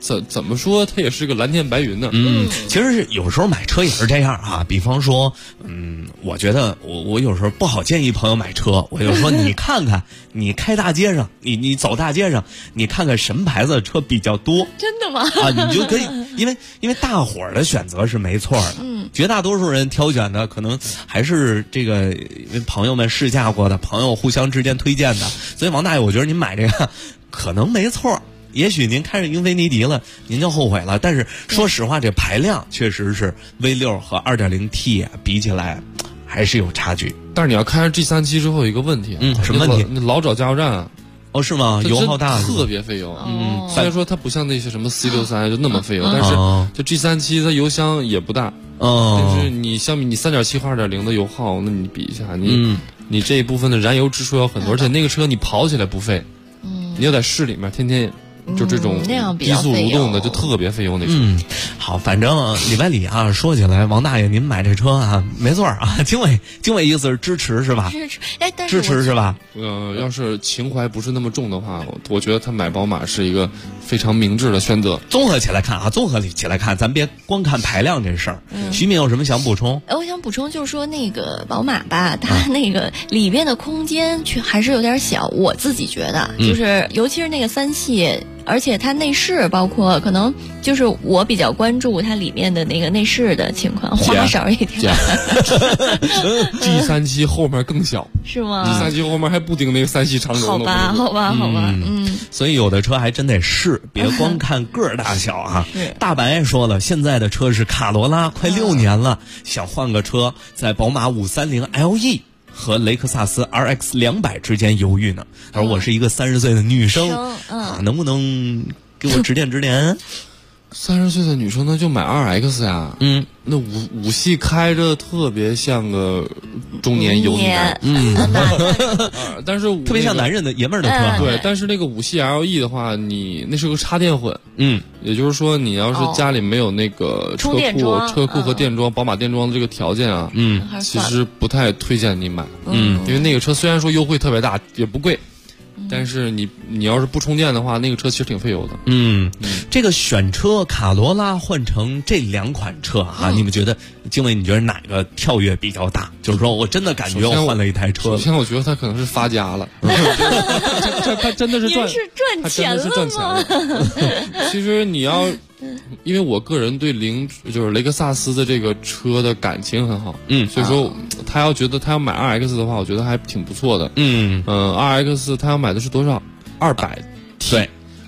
S1: 怎么说，它也是个蓝天白云呢。
S5: 其实有时候买车也是这样啊。比方说，我觉得我有时候不好建议朋友买车，我就说你看看，你开大街上，你走大街上，你看看什么牌子的车比较多。
S2: 真的吗？
S5: 啊，你就可以，因为大伙儿的选择是没错的。绝大多数人挑选的可能还是这个朋友们试驾过的，朋友互相之间推荐的。所以王大爷，我觉得您买这个可能没错。也许您开着英菲尼迪了，您就后悔了。但是说实话，这排量确实是 V6 和 2.0T 比起来还是有差距。
S1: 但是你要开上 G37 之后有一个问题，
S5: 什么问题？
S1: 那老找加油站啊。
S5: 哦，是吗？油耗大，
S1: 特别费油。虽然说它不像那些什么 C63就那么费油，但是就 G37它油箱也不大。但是你相比你3.7和2.0的油耗，那你比一下，你这一部分的燃油支出要很多，而且那个车你跑起来不费。你要在市里面天天。就这种低速蠕动的就特别费油那车。
S5: 好，反正里外里啊，说起来，王大爷您买这车啊，没错啊，经纬意思是支持是吧？支持是吧？
S1: 要是情怀不是那么重的话，我觉得他买宝马是一个非常明智的选择。
S5: 综合起来看，咱别光看排量这事儿。徐敏有什么想补充？
S2: 我想补充就是说，那个宝马吧，它那个里边的空间还是有点小，我自己觉得，就是尤其是那个3系。而且它内饰包括可能就是我比较关注它里面的那个内饰的情况，花哨一点。
S1: G37 后面更小
S2: 是吗
S1: ？G37 后面还不顶那个3系长轴
S2: 呢。好吧。
S5: 所以有的车还真得试，别光看个儿大小啊。大白也说了，现在的车是卡罗拉，快6年了，想换个车，在宝马530 LE。和雷克萨斯 RX 200之间犹豫呢。他说我是一个30岁的女生啊，能不能给我指点指点
S1: ？30岁的女生那就买 2X 呀。那五系开着特别像个中年油腻男。但是
S5: 特别像男人的爷们儿的车。
S1: 对，但是那个5系 LE 的话，你那是个插电混。也就是说，你要是家里没有那个车库和电桩，宝马电桩的这个条件啊，其实不太推荐你买。因为那个车虽然说优惠特别大，也不贵。但是你要是不充电的话，那个车其实挺费油的。
S5: 这个选车卡罗拉换成这2款车啊，你们觉得经纬你觉得哪个跳跃比较大？就是说我真的感觉我换了一台车。
S1: 首先我觉得他可能是发家了，他真的是赚钱了。其实你要。因为我个人对就是雷克萨斯的这个车的感情很好，所以说他要觉得他要买 2X 的话，我觉得还挺不错的。2X 他要买的是多少？200T，
S5: 对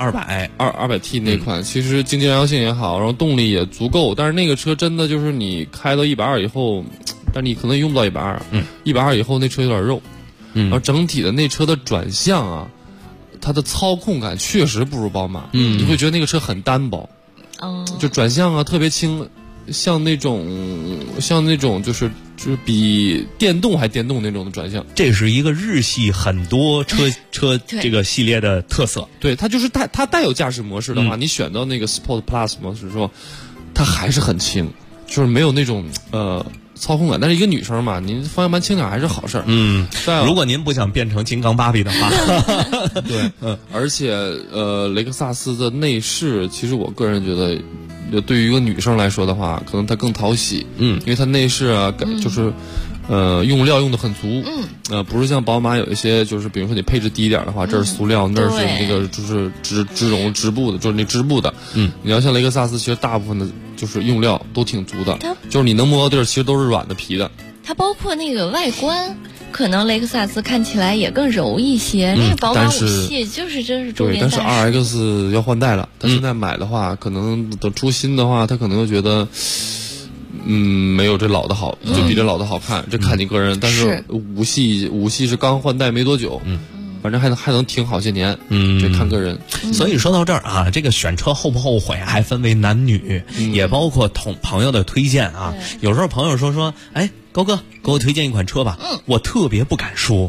S5: ，200T
S1: 那款，其实经济燃油性也好，然后动力也足够，但是那个车真的就是你开到120以后，但你可能用不到120，120以后那车有点肉，然后整体的那车的转向啊，它的操控感确实不如宝马，你会觉得那个车很单薄。就转向啊特别轻，像那种就是比电动还电动那种的转向。
S5: 这是一个日系很多车这个系列的特色。
S1: 对，它就是它带有驾驶模式的话，你选到那个 Sport Plus 模式之后，它还是很轻，就是没有那种操控感。但是一个女生嘛，您方向盘轻点还是好事儿。
S5: 如果您不想变成金刚芭比的话，
S1: 对，而且雷克萨斯的内饰，其实我个人觉得，对于一个女生来说的话，可能它更讨喜。因为它内饰啊，就是用料用的很足。不是像宝马有一些，就是比如说你配置低一点的话，这是塑料，那是那个就是织布的，就是那织布的。你要像雷克萨斯，其实大部分的就是用料都挺足的，就是你能摸到地儿，其实都是软的皮的。
S2: 它包括那个外观，可能雷克萨斯看起来也更柔一些。那个宝马5系就是真是周边。
S1: 对，但是 2X 要换代了，他现在买的话，可能等出新的话，他可能又觉得。没有这老的好，就比这老的好看，这看你个人。但是5系是刚换代没多久，反正还能挺好些年，这看个人。
S5: 所以说到这儿啊，这个选车后不后悔还分为男女，也包括朋友的推荐啊。有时候朋友说，哎，高哥给我推荐一款车吧，我特别不敢说。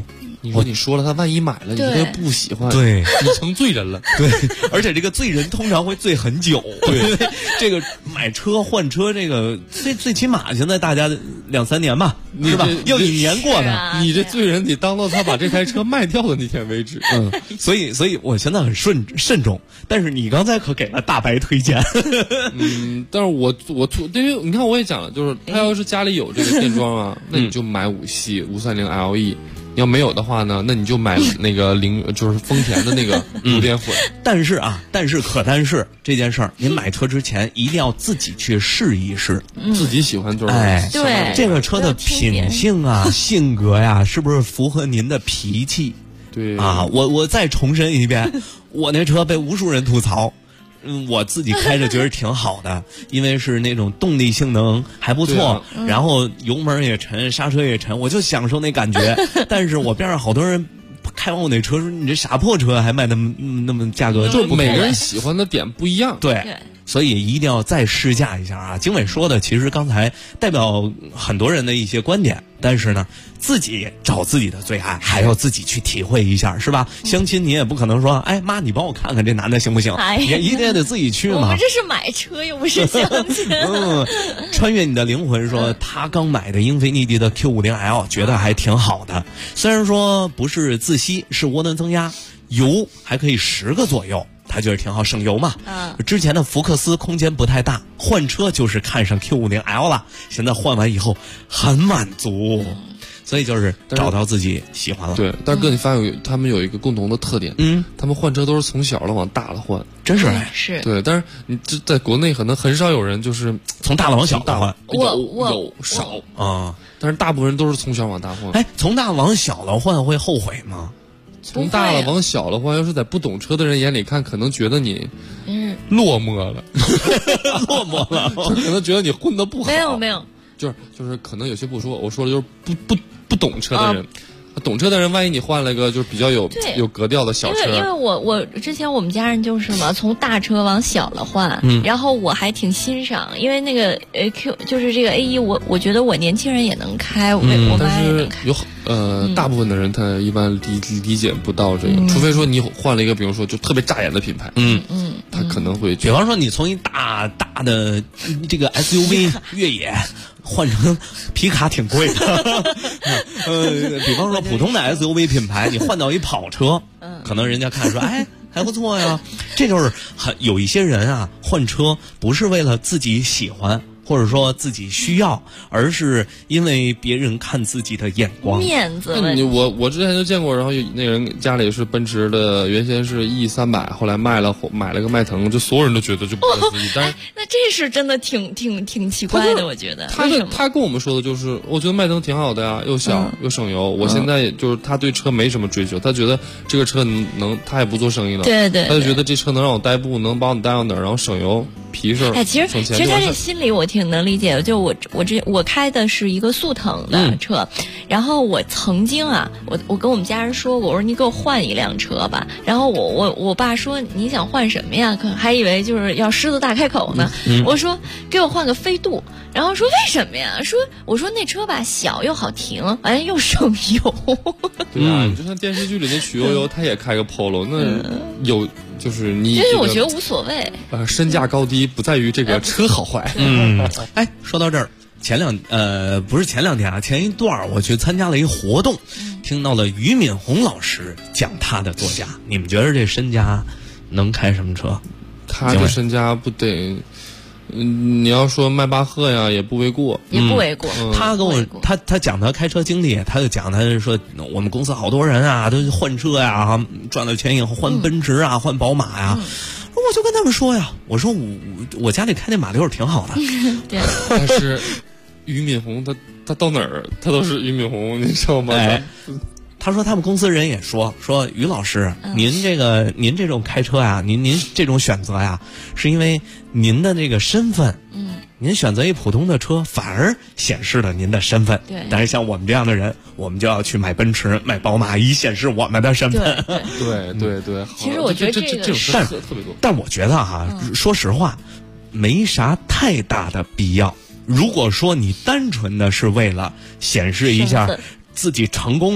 S1: 你说你说了，他万一买了，你这不喜欢，
S5: 对，
S1: 你成罪人了。
S5: 对，而且这个罪人通常会罪很久。对，这个买车换车，这个最起码现在大家2-3年吧，是吧？要1年过呢，
S1: 你这罪人得当到他把这台车卖掉的那天为止。
S5: 所以我现在很慎重。但是你刚才可给了大白推荐。
S1: 但是我因为你看我也讲了，就是他要是家里有这个电装啊，那你就买5系530 LE。要没有的话呢，那你就买那个就是丰田的那个油电混。
S5: 但是这件事儿，您买车之前一定要自己去试一试，
S1: 自己喜欢就是
S2: 对
S5: 这个车的品性啊、性格呀，是不是符合您的脾气？
S1: 对
S5: 啊，我再重申一遍，我那车被无数人吐槽。我自己开着觉得挺好的，因为是那种动力性能还不错，然后油门也沉，刹车也沉，我就享受那感觉。但是我边上好多人开完我那车说：“你这傻破车还卖那么价格？”
S1: 就是每个人喜欢的点不一样。
S5: 对。所以一定要再试驾一下啊！经纬说的其实刚才代表很多人的一些观点，但是呢，自己找自己的最爱，还要自己去体会一下，是吧？相亲你也不可能说，哎妈，你帮我看看这男的行不行？你一定得自己去嘛。
S2: 我们这是买车又不是相亲。
S5: 穿越你的灵魂说，他刚买的英菲尼迪的 Q50L 觉得还挺好的，虽然说不是自吸，是涡轮增压，油还可以10个左右。他觉得挺好，省油嘛。之前的福克斯空间不太大，换车就是看上 Q50L 了。现在换完以后很满足，所以就是找到自己喜欢了。
S1: 对，但是哥，你发现他们有一个共同的特点，他们换车都是从小了往大了换，
S5: 真是
S2: 是。
S1: 对，但是你这在国内可能很少有人就是
S5: 从大了往小的换，
S1: 有少啊，但是大部分人都是从小往大换。
S5: 哎，从大往小了换会后悔吗？
S1: 从大了往小的话，要是在不懂车的人眼里看，可能觉得你落寞了，
S5: 落寞了，
S1: 就可能觉得你混得不好。
S2: 没有，
S1: 就是可能有些不说，我说的就是不懂车的人。懂车的人，万一你换了个就是比较有格调的小车，
S2: 因为我之前我们家人就是嘛，从大车往小了换，然后我还挺欣赏，因为那个Q 就是这个 A1，我觉得我年轻人也能开，我妈也能开。
S1: 大部分的人他一般理解不到这个，除非说你换了一个，比如说就特别扎眼的品牌，他可能会，
S5: 比方说你从一大的这个 SUV 越野。换成皮卡挺贵的，比方说普通的 SUV 品牌，你换到一跑车，可能人家看说，哎，还不错呀。这就是有一些人啊，换车不是为了自己喜欢，或者说自己需要，而是因为别人看自己的眼光、
S2: 面子。
S1: 我之前就见过，然后那人家里是奔驰的，原先是 E300，后来买了个迈腾，就所有人都觉得就不可思议。但是
S2: 那这是真的挺奇怪的，我觉得。
S1: 他跟我们说的就是，我觉得迈腾挺好的呀，又小又省油。我现在就是他对车没什么追求，他觉得这个车他也不做生意了，
S2: 对，
S1: 他就觉得这车能让我代步，能把我带到哪儿，然后省油。皮实，
S2: 其实他这心里我挺能理解的。就我开的是一个速腾的车，然后我曾经啊，我跟我们家人说过，我说你给我换一辆车吧。然后我爸说你想换什么呀？可还以为就是要狮子大开口呢。我说给我换个飞度。然后说为什么呀？我说那车吧小又好停，完又省油。
S1: 对啊，就像电视剧里那许悠悠，他也开个 Polo， 那有。就是你，
S2: 这是我觉得无所谓。
S1: 身价高低不在于这个车好坏。
S5: 哎，说到这儿，不是前两天啊，前一段我去参加了一个活动，听到了俞敏洪老师讲他的座驾。你们觉得这身家能开什么车？
S1: 他这身家不得。你要说迈巴赫呀，也不为过，
S2: 也不为过。
S5: 他跟我他讲他开车经历，他就讲他说我们公司好多人啊都换车呀，赚了钱以后换奔驰啊，换宝马呀。我就跟他们说呀，我说我家里开那马六挺好的。
S2: 对，
S1: 但是俞敏洪他到哪儿他都是俞敏洪，你知道吗？
S5: 他说他们公司人也说俞老师，您这种开车呀，您这种选择呀，是因为您的这个身份，您选择一普通的车，反而显示了您的身份。
S2: 对，
S5: 但是像我们这样的人，我们就要去买奔驰、买宝马，以显示我们的身份。
S1: 对。
S2: 其实我觉得这
S1: 种事特别多。
S5: 但我觉得哈，说实话，没啥太大的必要。如果说你单纯的是为了显示一下自己成功了。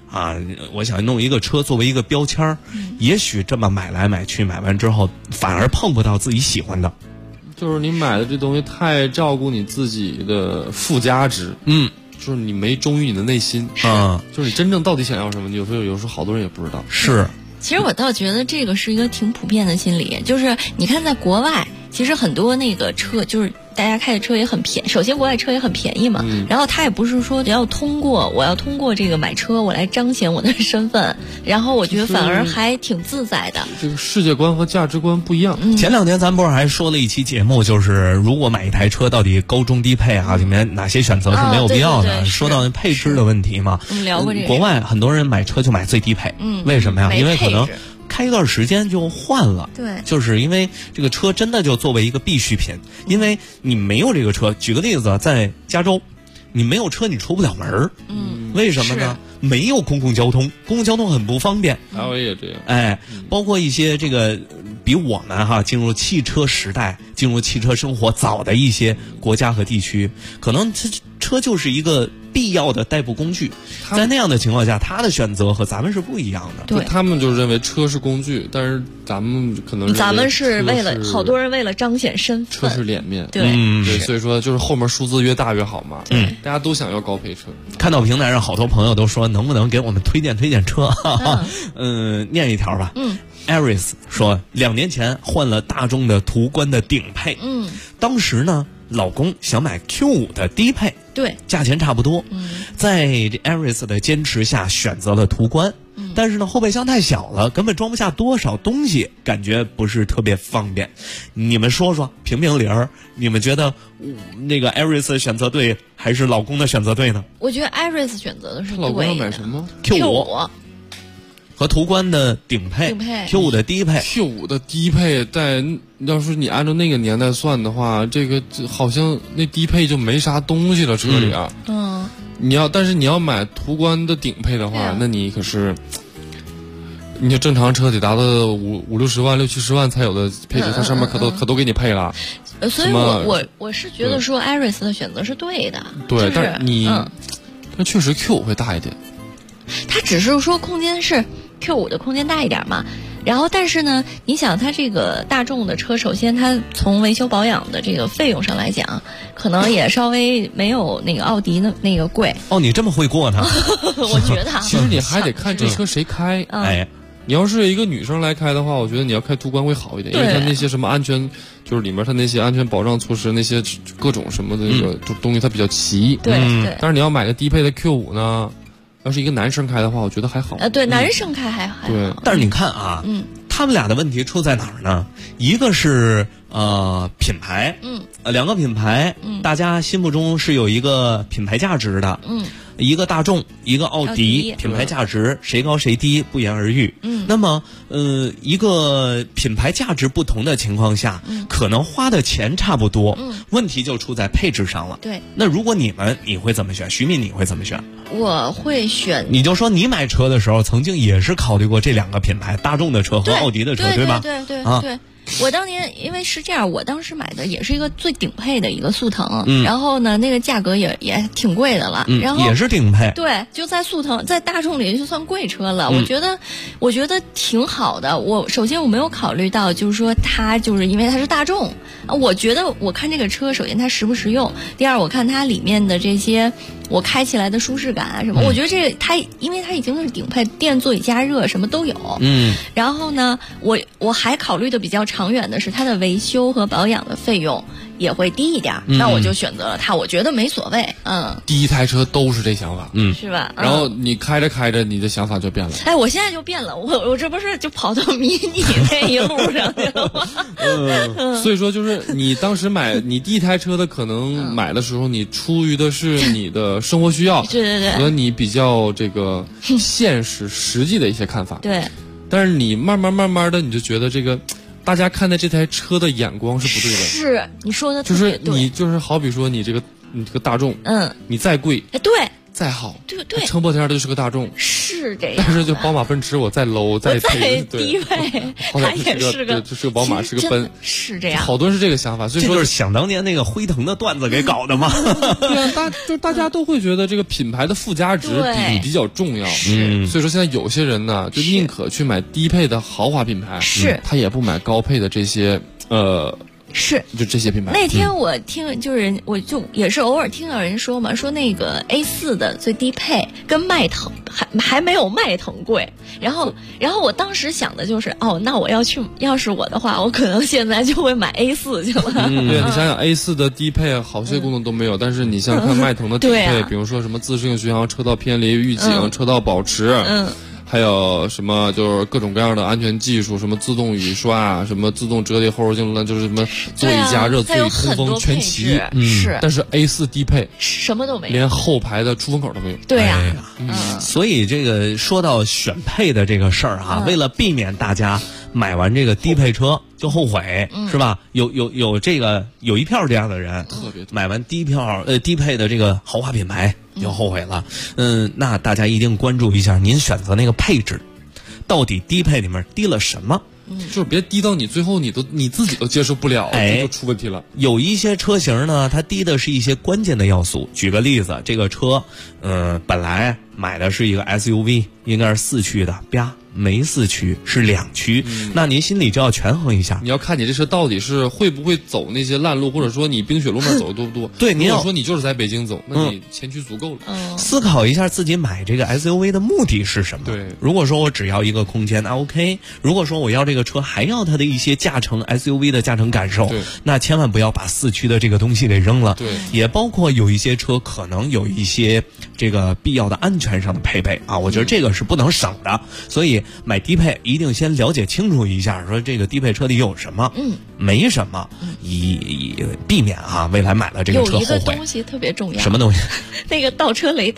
S5: 啊，我想弄一个车作为一个标签儿，也许这么买来买去，买完之后反而碰不到自己喜欢的。
S1: 就是你买的这东西太照顾你自己的附加值，就是你没忠于你的内心
S5: 啊，
S1: 就是你真正到底想要什么，有时候好多人也不知道。
S5: 是，
S2: 其实我倒觉得这个是一个挺普遍的心理，就是你看在国外，其实很多那个车就是大家开的车也很便宜，首先国外车也很便宜嘛，然后他也不是说我要通过这个买车我来彰显我的身份，然后我觉得反而还挺自在的。
S1: 这个世界观和价值观不一样。
S5: 前2天咱不是还说了一期节目，就是如果买一台车到底高中低配啊，里面哪些选择是没有必要的，
S2: 对，
S5: 说到配置的问题嘛。
S2: 我们聊过这个。
S5: 国外很多人买车就买最低配，为什么呀？因为可能开一段时间就换了，
S2: 对，
S5: 就是因为这个车真的就作为一个必需品，因为你没有这个车，举个例子，在加州，你没有车你出不了门儿，为什么呢？没有公共交通，公共交通很不方便。
S1: LA 也这样，
S5: 包括一些这个比我们进入汽车时代、进入汽车生活早的一些国家和地区，可能车就是一个必要的代步工具，在那样的情况下，他的选择和咱们是不一样的。
S2: 对，
S1: 他们就认为车是工具，但是咱们可能
S2: 咱们是为了好多人为了彰显身份，
S1: 车是脸面，
S2: 对，
S1: 对，所以说就是后面数字越大越好嘛。大家都想要高配车。
S5: 看到平台上好多朋友都说，能不能给我们推荐车？念一条吧。Aris 说，2年前换了大众的途观的顶配，当时呢，老公想买 Q5 的低配，
S2: 对，
S5: 价钱差不多，在这 Aris 的坚持下选择了途观，但是呢，后备箱太小了，根本装不下多少东西，感觉不是特别方便。你们说说，评理儿，你们觉得那个 Aris 选择对，还是老公的选择对呢？
S2: 我觉得 Aris 选择的是对的。
S1: 老公要买什么
S2: ？Q5。
S5: 和途观的顶配 Q5 的低配
S1: ，Q5 的低配，要是你按照那个年代算的话，这个好像那低配就没啥东西了，车里啊。但是你要买途观的顶配的话，那你可是，你就正常车得达到50-60万、60-70万才有的配置，它上面可都给你配了。
S2: 所以我是觉得说 Aris 的选择是对的。
S1: 对，但是但确实 Q5 会大一点。
S2: 它只是说空间是 Q5 的空间大一点嘛，然后但是呢，你想它这个大众的车，首先它从维修保养的这个费用上来讲，可能也稍微没有那个奥迪的那个贵。
S5: 哦，你这么会过呢？
S2: 我觉得
S1: 其实你还得看这车谁开。你要是一个女生来开的话，我觉得你要开途观会好一点，因为它那些什么安全，就是里面它那些安全保障措施，那些各种什么的那个东西它比较齐。
S2: 对，
S1: 但是你要买个低配的 Q5 呢？要是一个男生开的话，我觉得还好。
S2: 对，男生开还好。
S1: 对，
S5: 但是你看他们俩的问题出在哪儿呢？一个是品牌，两个品牌，大家心目中是有一个品牌价值的，一个大众，一个奥迪，品牌价值谁高谁低不言而喻。那么一个品牌价值不同的情况下，可能花的钱差不多，问题就出在配置上了。
S2: 对，
S5: 那如果你会怎么选？徐敏你会怎么选？
S2: 我会选。
S5: 你就说你买车的时候，曾经也是考虑过这2个品牌，大众的车和奥迪的车，对吧？
S2: 对。我当年因为是这样，我当时买的也是一个最顶配的一个速腾，然后呢，那个价格也挺贵的了，然后
S5: 也是顶配，
S2: 对，就在速腾，在大众里就算贵车了。我觉得挺好的。首先我没有考虑到，就是说它就是因为它是大众，我觉得我看这个车，首先它实不实用，第二我看它里面的这些我开起来的舒适感啊什么，我觉得因为它已经是顶配，电座椅加热什么都有。然后呢，我还考虑的比较长远的是它的维修和保养的费用也会低一点，那我就选择了它，我觉得没所谓。
S1: 第一台车都是这想法，
S2: 是吧？
S1: 然后你开着你的想法就变了。
S2: 我现在就变了，我这不是就跑到迷你那一路上去了吗？
S1: 所以说就是你当时你第一台车的可能买的时候，你出于的是你的生活需要，
S2: 对，
S1: 和你比较这个现实实际的一些看法。
S2: 对，
S1: 但是你慢慢的，你就觉得这个。大家看待这台车的眼光是不对的。
S2: 是你说的
S1: 就是你就是好比说你这个大众，你再贵，
S2: 对，
S1: 再好，
S2: 对，
S1: 撑破天它就是个大众，
S2: 是这样。
S1: 但是就宝马奔驰，我再 low 再
S2: 低配，它也是个，
S1: 就是个宝马，是个奔，
S2: 是这样。
S1: 好多人是这个想法，所以说
S5: 这就是想当年那个辉腾的段子给搞的嘛。
S1: 对啊，大家都会觉得这个品牌的附加值比较重要，所以说现在有些人呢，就宁可去买低配的豪华品牌，他也不买高配的这些
S2: 是，
S1: 就这些品牌。
S2: 那天我听我就也是偶尔听到人说嘛，说那个 A4 的最低配跟迈腾还没有迈腾贵。然后我当时想的就是，那我要是我的话，我可能现在就会买 A4 去了。
S1: 对，你想想 A4 的低配好些功能都没有，但是你像看迈腾的低配，比如说什么自适应巡航、车道偏离预警、车道保持，还有什么就是各种各样的安全技术，什么自动雨刷，什么自动折叠后视镜了，就是什么座椅加热、座椅通风全齐。
S2: 是，
S1: 但是 A4 低配
S2: 什么都没有，
S1: 连后排的出风口都没有。
S2: 对呀，
S5: 所以这个说到选配的这个事儿啊，为了避免大家买完这个低配车就后悔，是吧？有这个有一票这样的人，
S1: 特别
S5: 买完低配的这个豪华品牌就后悔了。那大家一定关注一下您选择那个配置，到底低配里面低了什么？
S1: 就是别低到你最后你自己都接受不了，就出问题了。
S5: 有一些车型呢，它低的是一些关键的要素。举个例子，这个车，本来买的是一个 SUV， 应该是4驱的，啪，没4驱，是2驱。那您心里就要权衡一下，
S1: 你要看你这车到底是会不会走那些烂路，或者说你冰雪路面走的多不多。
S5: 对，
S1: 如果说你就是在北京走，那你前驱足够了。
S5: 思考一下自己买这个 SUV 的目的是什么。
S1: 对，
S5: 如果说我只要一个空间，那 OK。如果说我要这个车还要它的一些驾乘 SUV 的驾乘感受，那千万不要把4驱的这个东西给扔了。
S1: 对，
S5: 也包括有一些车可能有一些这个必要的安全上的配备啊，我觉得这个是不能省的。所以买低配一定先了解清楚一下，说这个低配车里有什么，没什么，以避免未来买了这个车后悔。
S2: 有一个东西特别重要，
S5: 什么东西？
S2: 那个倒车雷达。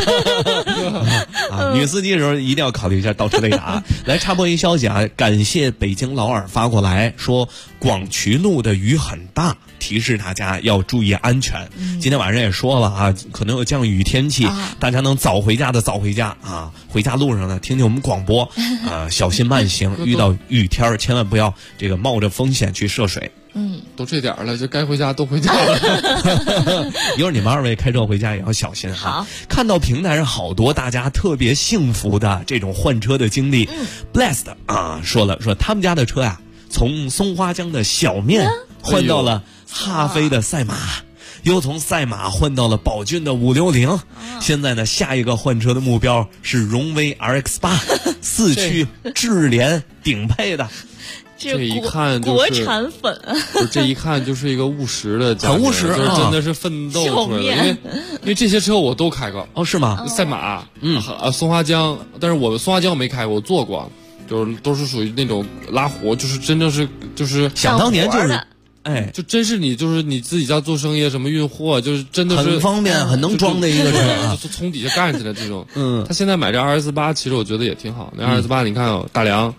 S5: 女司机的时候一定要考虑一下倒车雷达。来插播一消息啊，感谢北京老耳发过来说，广渠路的雨很大，提示大家要注意安全。今天晚上也说了啊，可能有降雨天气，大家能早回家的早回家啊，回家路上呢听听我们广播啊，小心慢行。遇到雨天千万不要这个冒着风险去涉水。
S1: 都这点了，就该回家都回家了。
S5: 一会儿你们2位开车回家也要小心哈。
S2: 好，
S5: 看到平台上好多大家特别幸福的这种换车的经历。Blessed 啊说他们家的车呀，从松花江的小面换到了哈飞的赛马，又从赛马换到了宝骏的560。现在呢，下一个换车的目标是荣威 RX8 4驱智联顶配的。
S1: 这一看就是
S2: 国产粉，
S1: 这一看就是一个务实的家庭，
S5: 很务实，
S1: 就是真的是奋斗出来的。因为这些车我都开过。
S5: 是吗？
S1: 赛马，松花江，但是我松花江我没开过，我坐过，就是都是属于那种拉活，就是真正是就是
S5: 想当年就是。
S1: 就真是你就是你自己家做生意什么运货，就是真的是
S5: 很方便很能装的一个车，
S1: 就从底下干起来这种。他现在买这 RS8，其实我觉得也挺好。那 RS8 你看有大梁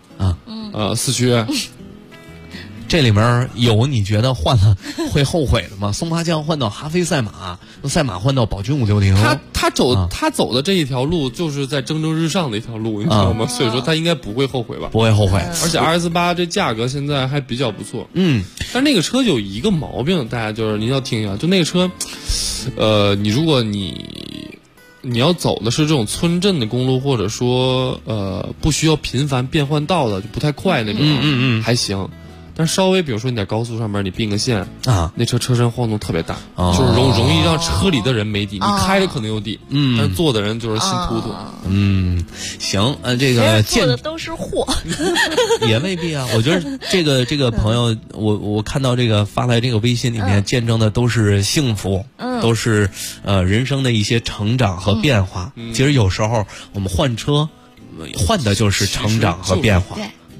S1: 4驱。
S5: 这里面有你觉得换了会后悔的吗？松花江换到哈飞赛马，赛马换到宝骏560。
S1: 他走的这一条路就是在蒸蒸日上的一条路，你知道吗？所以说他应该不会后悔吧？
S5: 不会后悔。
S1: 而且 RS8 这价格现在还比较不错。但那个车有一个毛病，大家就是您要听一下，就那个车，你如果你要走的是这种村镇的公路，或者说不需要频繁变换道的，就不太快那种，还行。但稍微比如说你在高速上面你并个线啊，那车身晃动特别大，就是容易让车里的人没底。你开着可能有底，但是坐的人就是心突突。
S5: 行，这个
S2: 坐的都是货，
S5: 也未必啊。我觉得这个朋友，我看到这个发来这个微信里面见证的都是幸福，都是人生的一些成长和变化。其实有时候我们换车，换的就是成长和变化。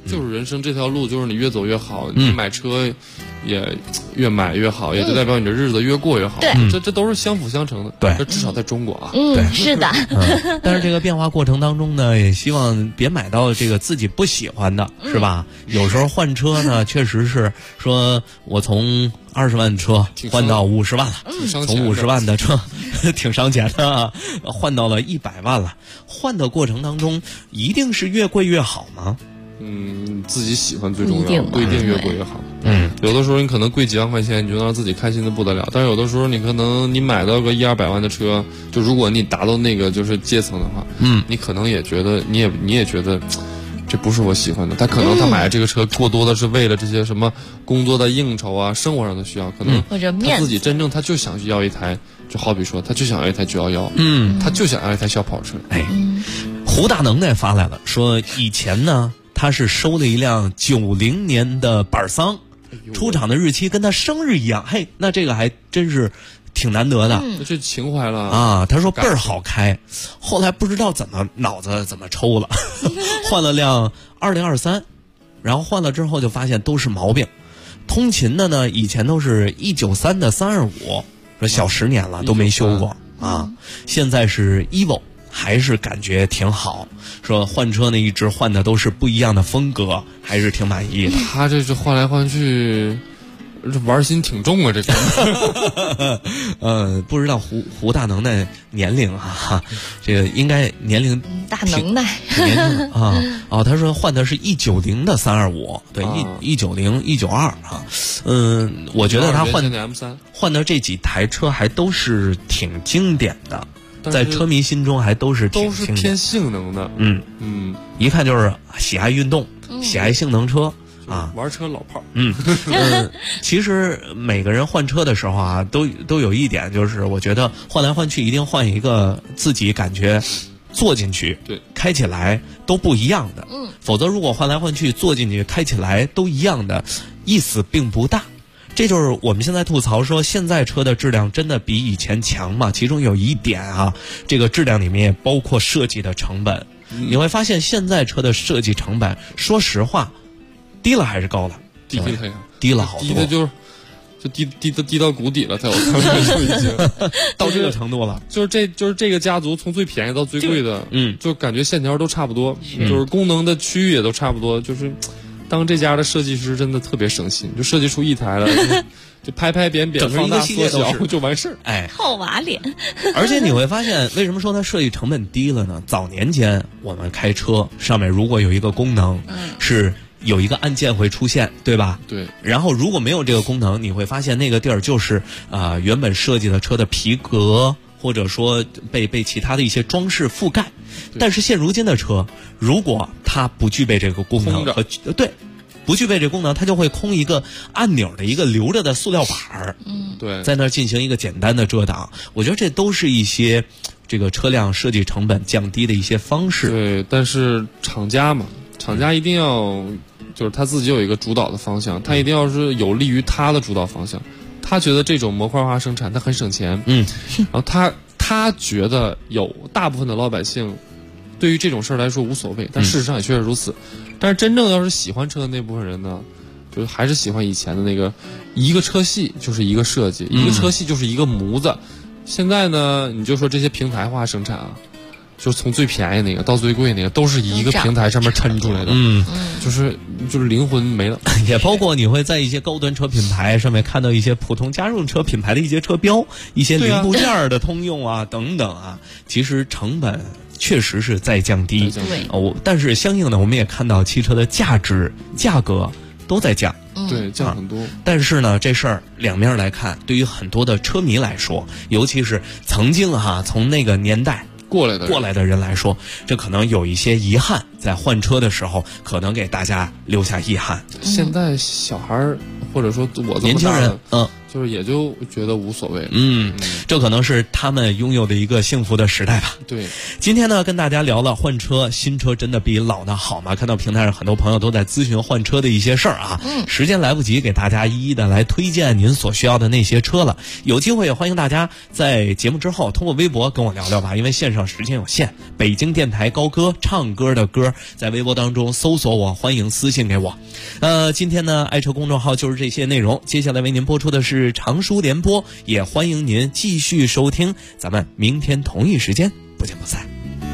S1: 就是人生这条路，就是你越走越好，你买车也越买越好，也就代表你的日子越过越好。这都是相辅相成的。
S5: 对，
S1: 这至少在中国啊。
S2: 对，是的。
S5: 但是这个变化过程当中呢，也希望别买到这个自己不喜欢的，是吧？有时候换车呢，确实是说我从20万的车换到50万了，从50万的车挺伤钱的啊，换到了100万了。换的过程当中，一定是越贵越好吗？
S1: 自己喜欢最重要，不一定越贵越好。有的时候你可能贵几万块钱，你就能让自己开心的不得了。但是有的时候你可能你买到个100-200万的车，就如果你达到那个就是阶层的话，你可能也觉得你也觉得这不是我喜欢的。他可能他买的这个车过多的是为了这些什么工作的应酬啊、生活上的需要，可能他自己真正他就想去要一台，就好比说他就想要一台911，他就想要一台小跑车。
S5: 胡大能耐发来了，说以前呢他是收了一辆90年的板桑，出厂的日期跟他生日一样。嘿，那这个还真是挺难得的，
S1: 这情怀了
S5: 啊！他说倍儿好开，后来不知道怎么脑子怎么抽了，换了辆2023，然后换了之后就发现都是毛病。通勤的呢，以前都是193的325，说小10年了都没修过啊。现在是 EVO， 还是感觉挺好。说换车呢，一直换的都是不一样的风格，还是挺满意的。
S1: 他这是换来换去。这玩心挺重啊，这个。
S5: 不知道胡大能耐年龄啊，这个应该年龄
S2: 大能耐。
S5: 年龄啊哦，他说换的是190的325，对，190、192啊。我觉得他换的这几台车还都是挺经典的，在车迷心中还都是挺经典的，
S1: 都是偏性能的。
S5: 一看就是喜爱运动，喜爱性能车。
S1: 玩车老炮。
S5: 其实每个人换车的时候啊，都有一点，就是我觉得换来换去一定换一个自己感觉坐进去，
S1: 对，
S5: 开起来都不一样的。否则如果换来换去坐进去开起来都一样的，意思并不大。这就是我们现在吐槽说现在车的质量真的比以前强嘛？其中有一点啊，这个质量里面也包括设计的成本。你会发现现在车的设计成本，说实话。低了还是高了？
S1: 低了呀，
S5: 低了好多。
S1: 低的就低到谷底了，在我看来就已经
S5: 到这个程度了。
S1: 就是这个家族从最便宜到最贵的，就感觉线条都差不多，就是功能的区域也都差不多。就是当这家的设计师真的特别省心，就设计出一台了，就拍扁放大缩小就完事儿。
S5: 哎，
S2: 套娃脸。
S5: 而且你会发现，为什么说它设计成本低了呢？早年间我们开车上面如果有一个功能是。有一个按键会出现，对吧？
S1: 对。
S5: 然后如果没有这个功能，你会发现那个地儿就是原本设计的车的皮革，或者说被其他的一些装饰覆盖。但是现如今的车，如果它不具备这个功能不具备这功能，它就会空一个按钮的一个留着的塑料板儿。
S1: 对，
S5: 在那儿进行一个简单的遮挡。我觉得这都是一些这个车辆设计成本降低的一些方式。
S1: 对，但是厂家一定要。就是他自己有一个主导的方向，他一定要是有利于他的主导方向。他觉得这种模块化生产他很省钱，然后他觉得有大部分的老百姓对于这种事儿来说无所谓，但事实上也确实如此。但是真正要是喜欢车的那部分人呢，就是还是喜欢以前的那个一个车系就是一个设计，一个车系就是一个模子。现在呢，你就说这些平台化生产啊。就是从最便宜那个到最贵那个，都是一个平台上面抻出来的，就是灵魂没了。
S5: 也包括你会在一些高端车品牌上面看到一些普通家用车品牌的一些车标，一些零部件的通用啊等等啊，其实成本确实是在降低。但是相应的我们也看到汽车的价格都在降。
S1: 对，降很多。
S5: 但是呢，这事儿两面来看，对于很多的车迷来说，尤其是曾经从那个年代过来的人来说，这可能有一些遗憾，在换车的时候可能给大家留下遗憾。
S1: 现在小孩或者说我这么大的
S5: 年轻人，
S1: 就是也就觉得无所谓。
S5: 这可能是他们拥有的一个幸福的时代吧。
S1: 对，
S5: 今天呢跟大家聊了换车，新车真的比老的好吗？看到平台上很多朋友都在咨询换车的一些事儿啊，时间来不及给大家一一的来推荐您所需要的那些车了。有机会也欢迎大家在节目之后通过微博跟我聊聊吧，因为线上时间有限。北京电台高歌，唱歌的歌，在微博当中搜索我，欢迎私信给我。今天呢爱车公众号就是这些内容，接下来为您播出的是长书联播，也欢迎您继续收听，咱们明天同一时间不见不散。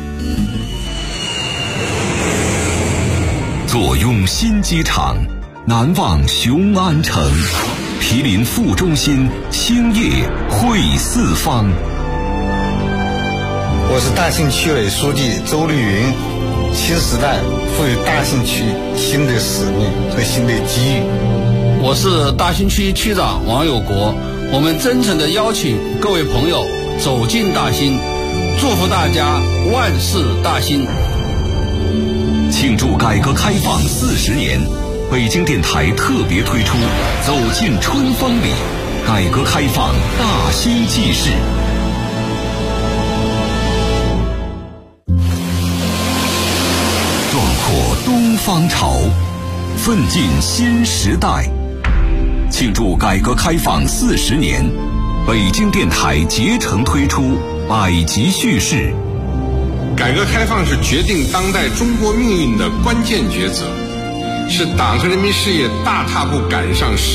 S3: 坐拥新机场，难忘雄安城，毗邻副中心，兴业汇四方。
S17: 我是大兴区委书记周绿云，新时代赋予大兴区新的使命和新的机遇。
S18: 我是大兴区区长王有国，我们真诚地邀请各位朋友走进大兴，祝福大家万事大兴。
S3: 庆祝改革开放40年，北京电台特别推出《走进春风里》，改革开放大兴纪事。壮阔东方潮，奋进新时代。庆祝改革开放40年，北京电台竭诚推出百集叙事。
S19: 改革开放是决定当代中国命运的关键抉择，是党和人民事业大踏步赶上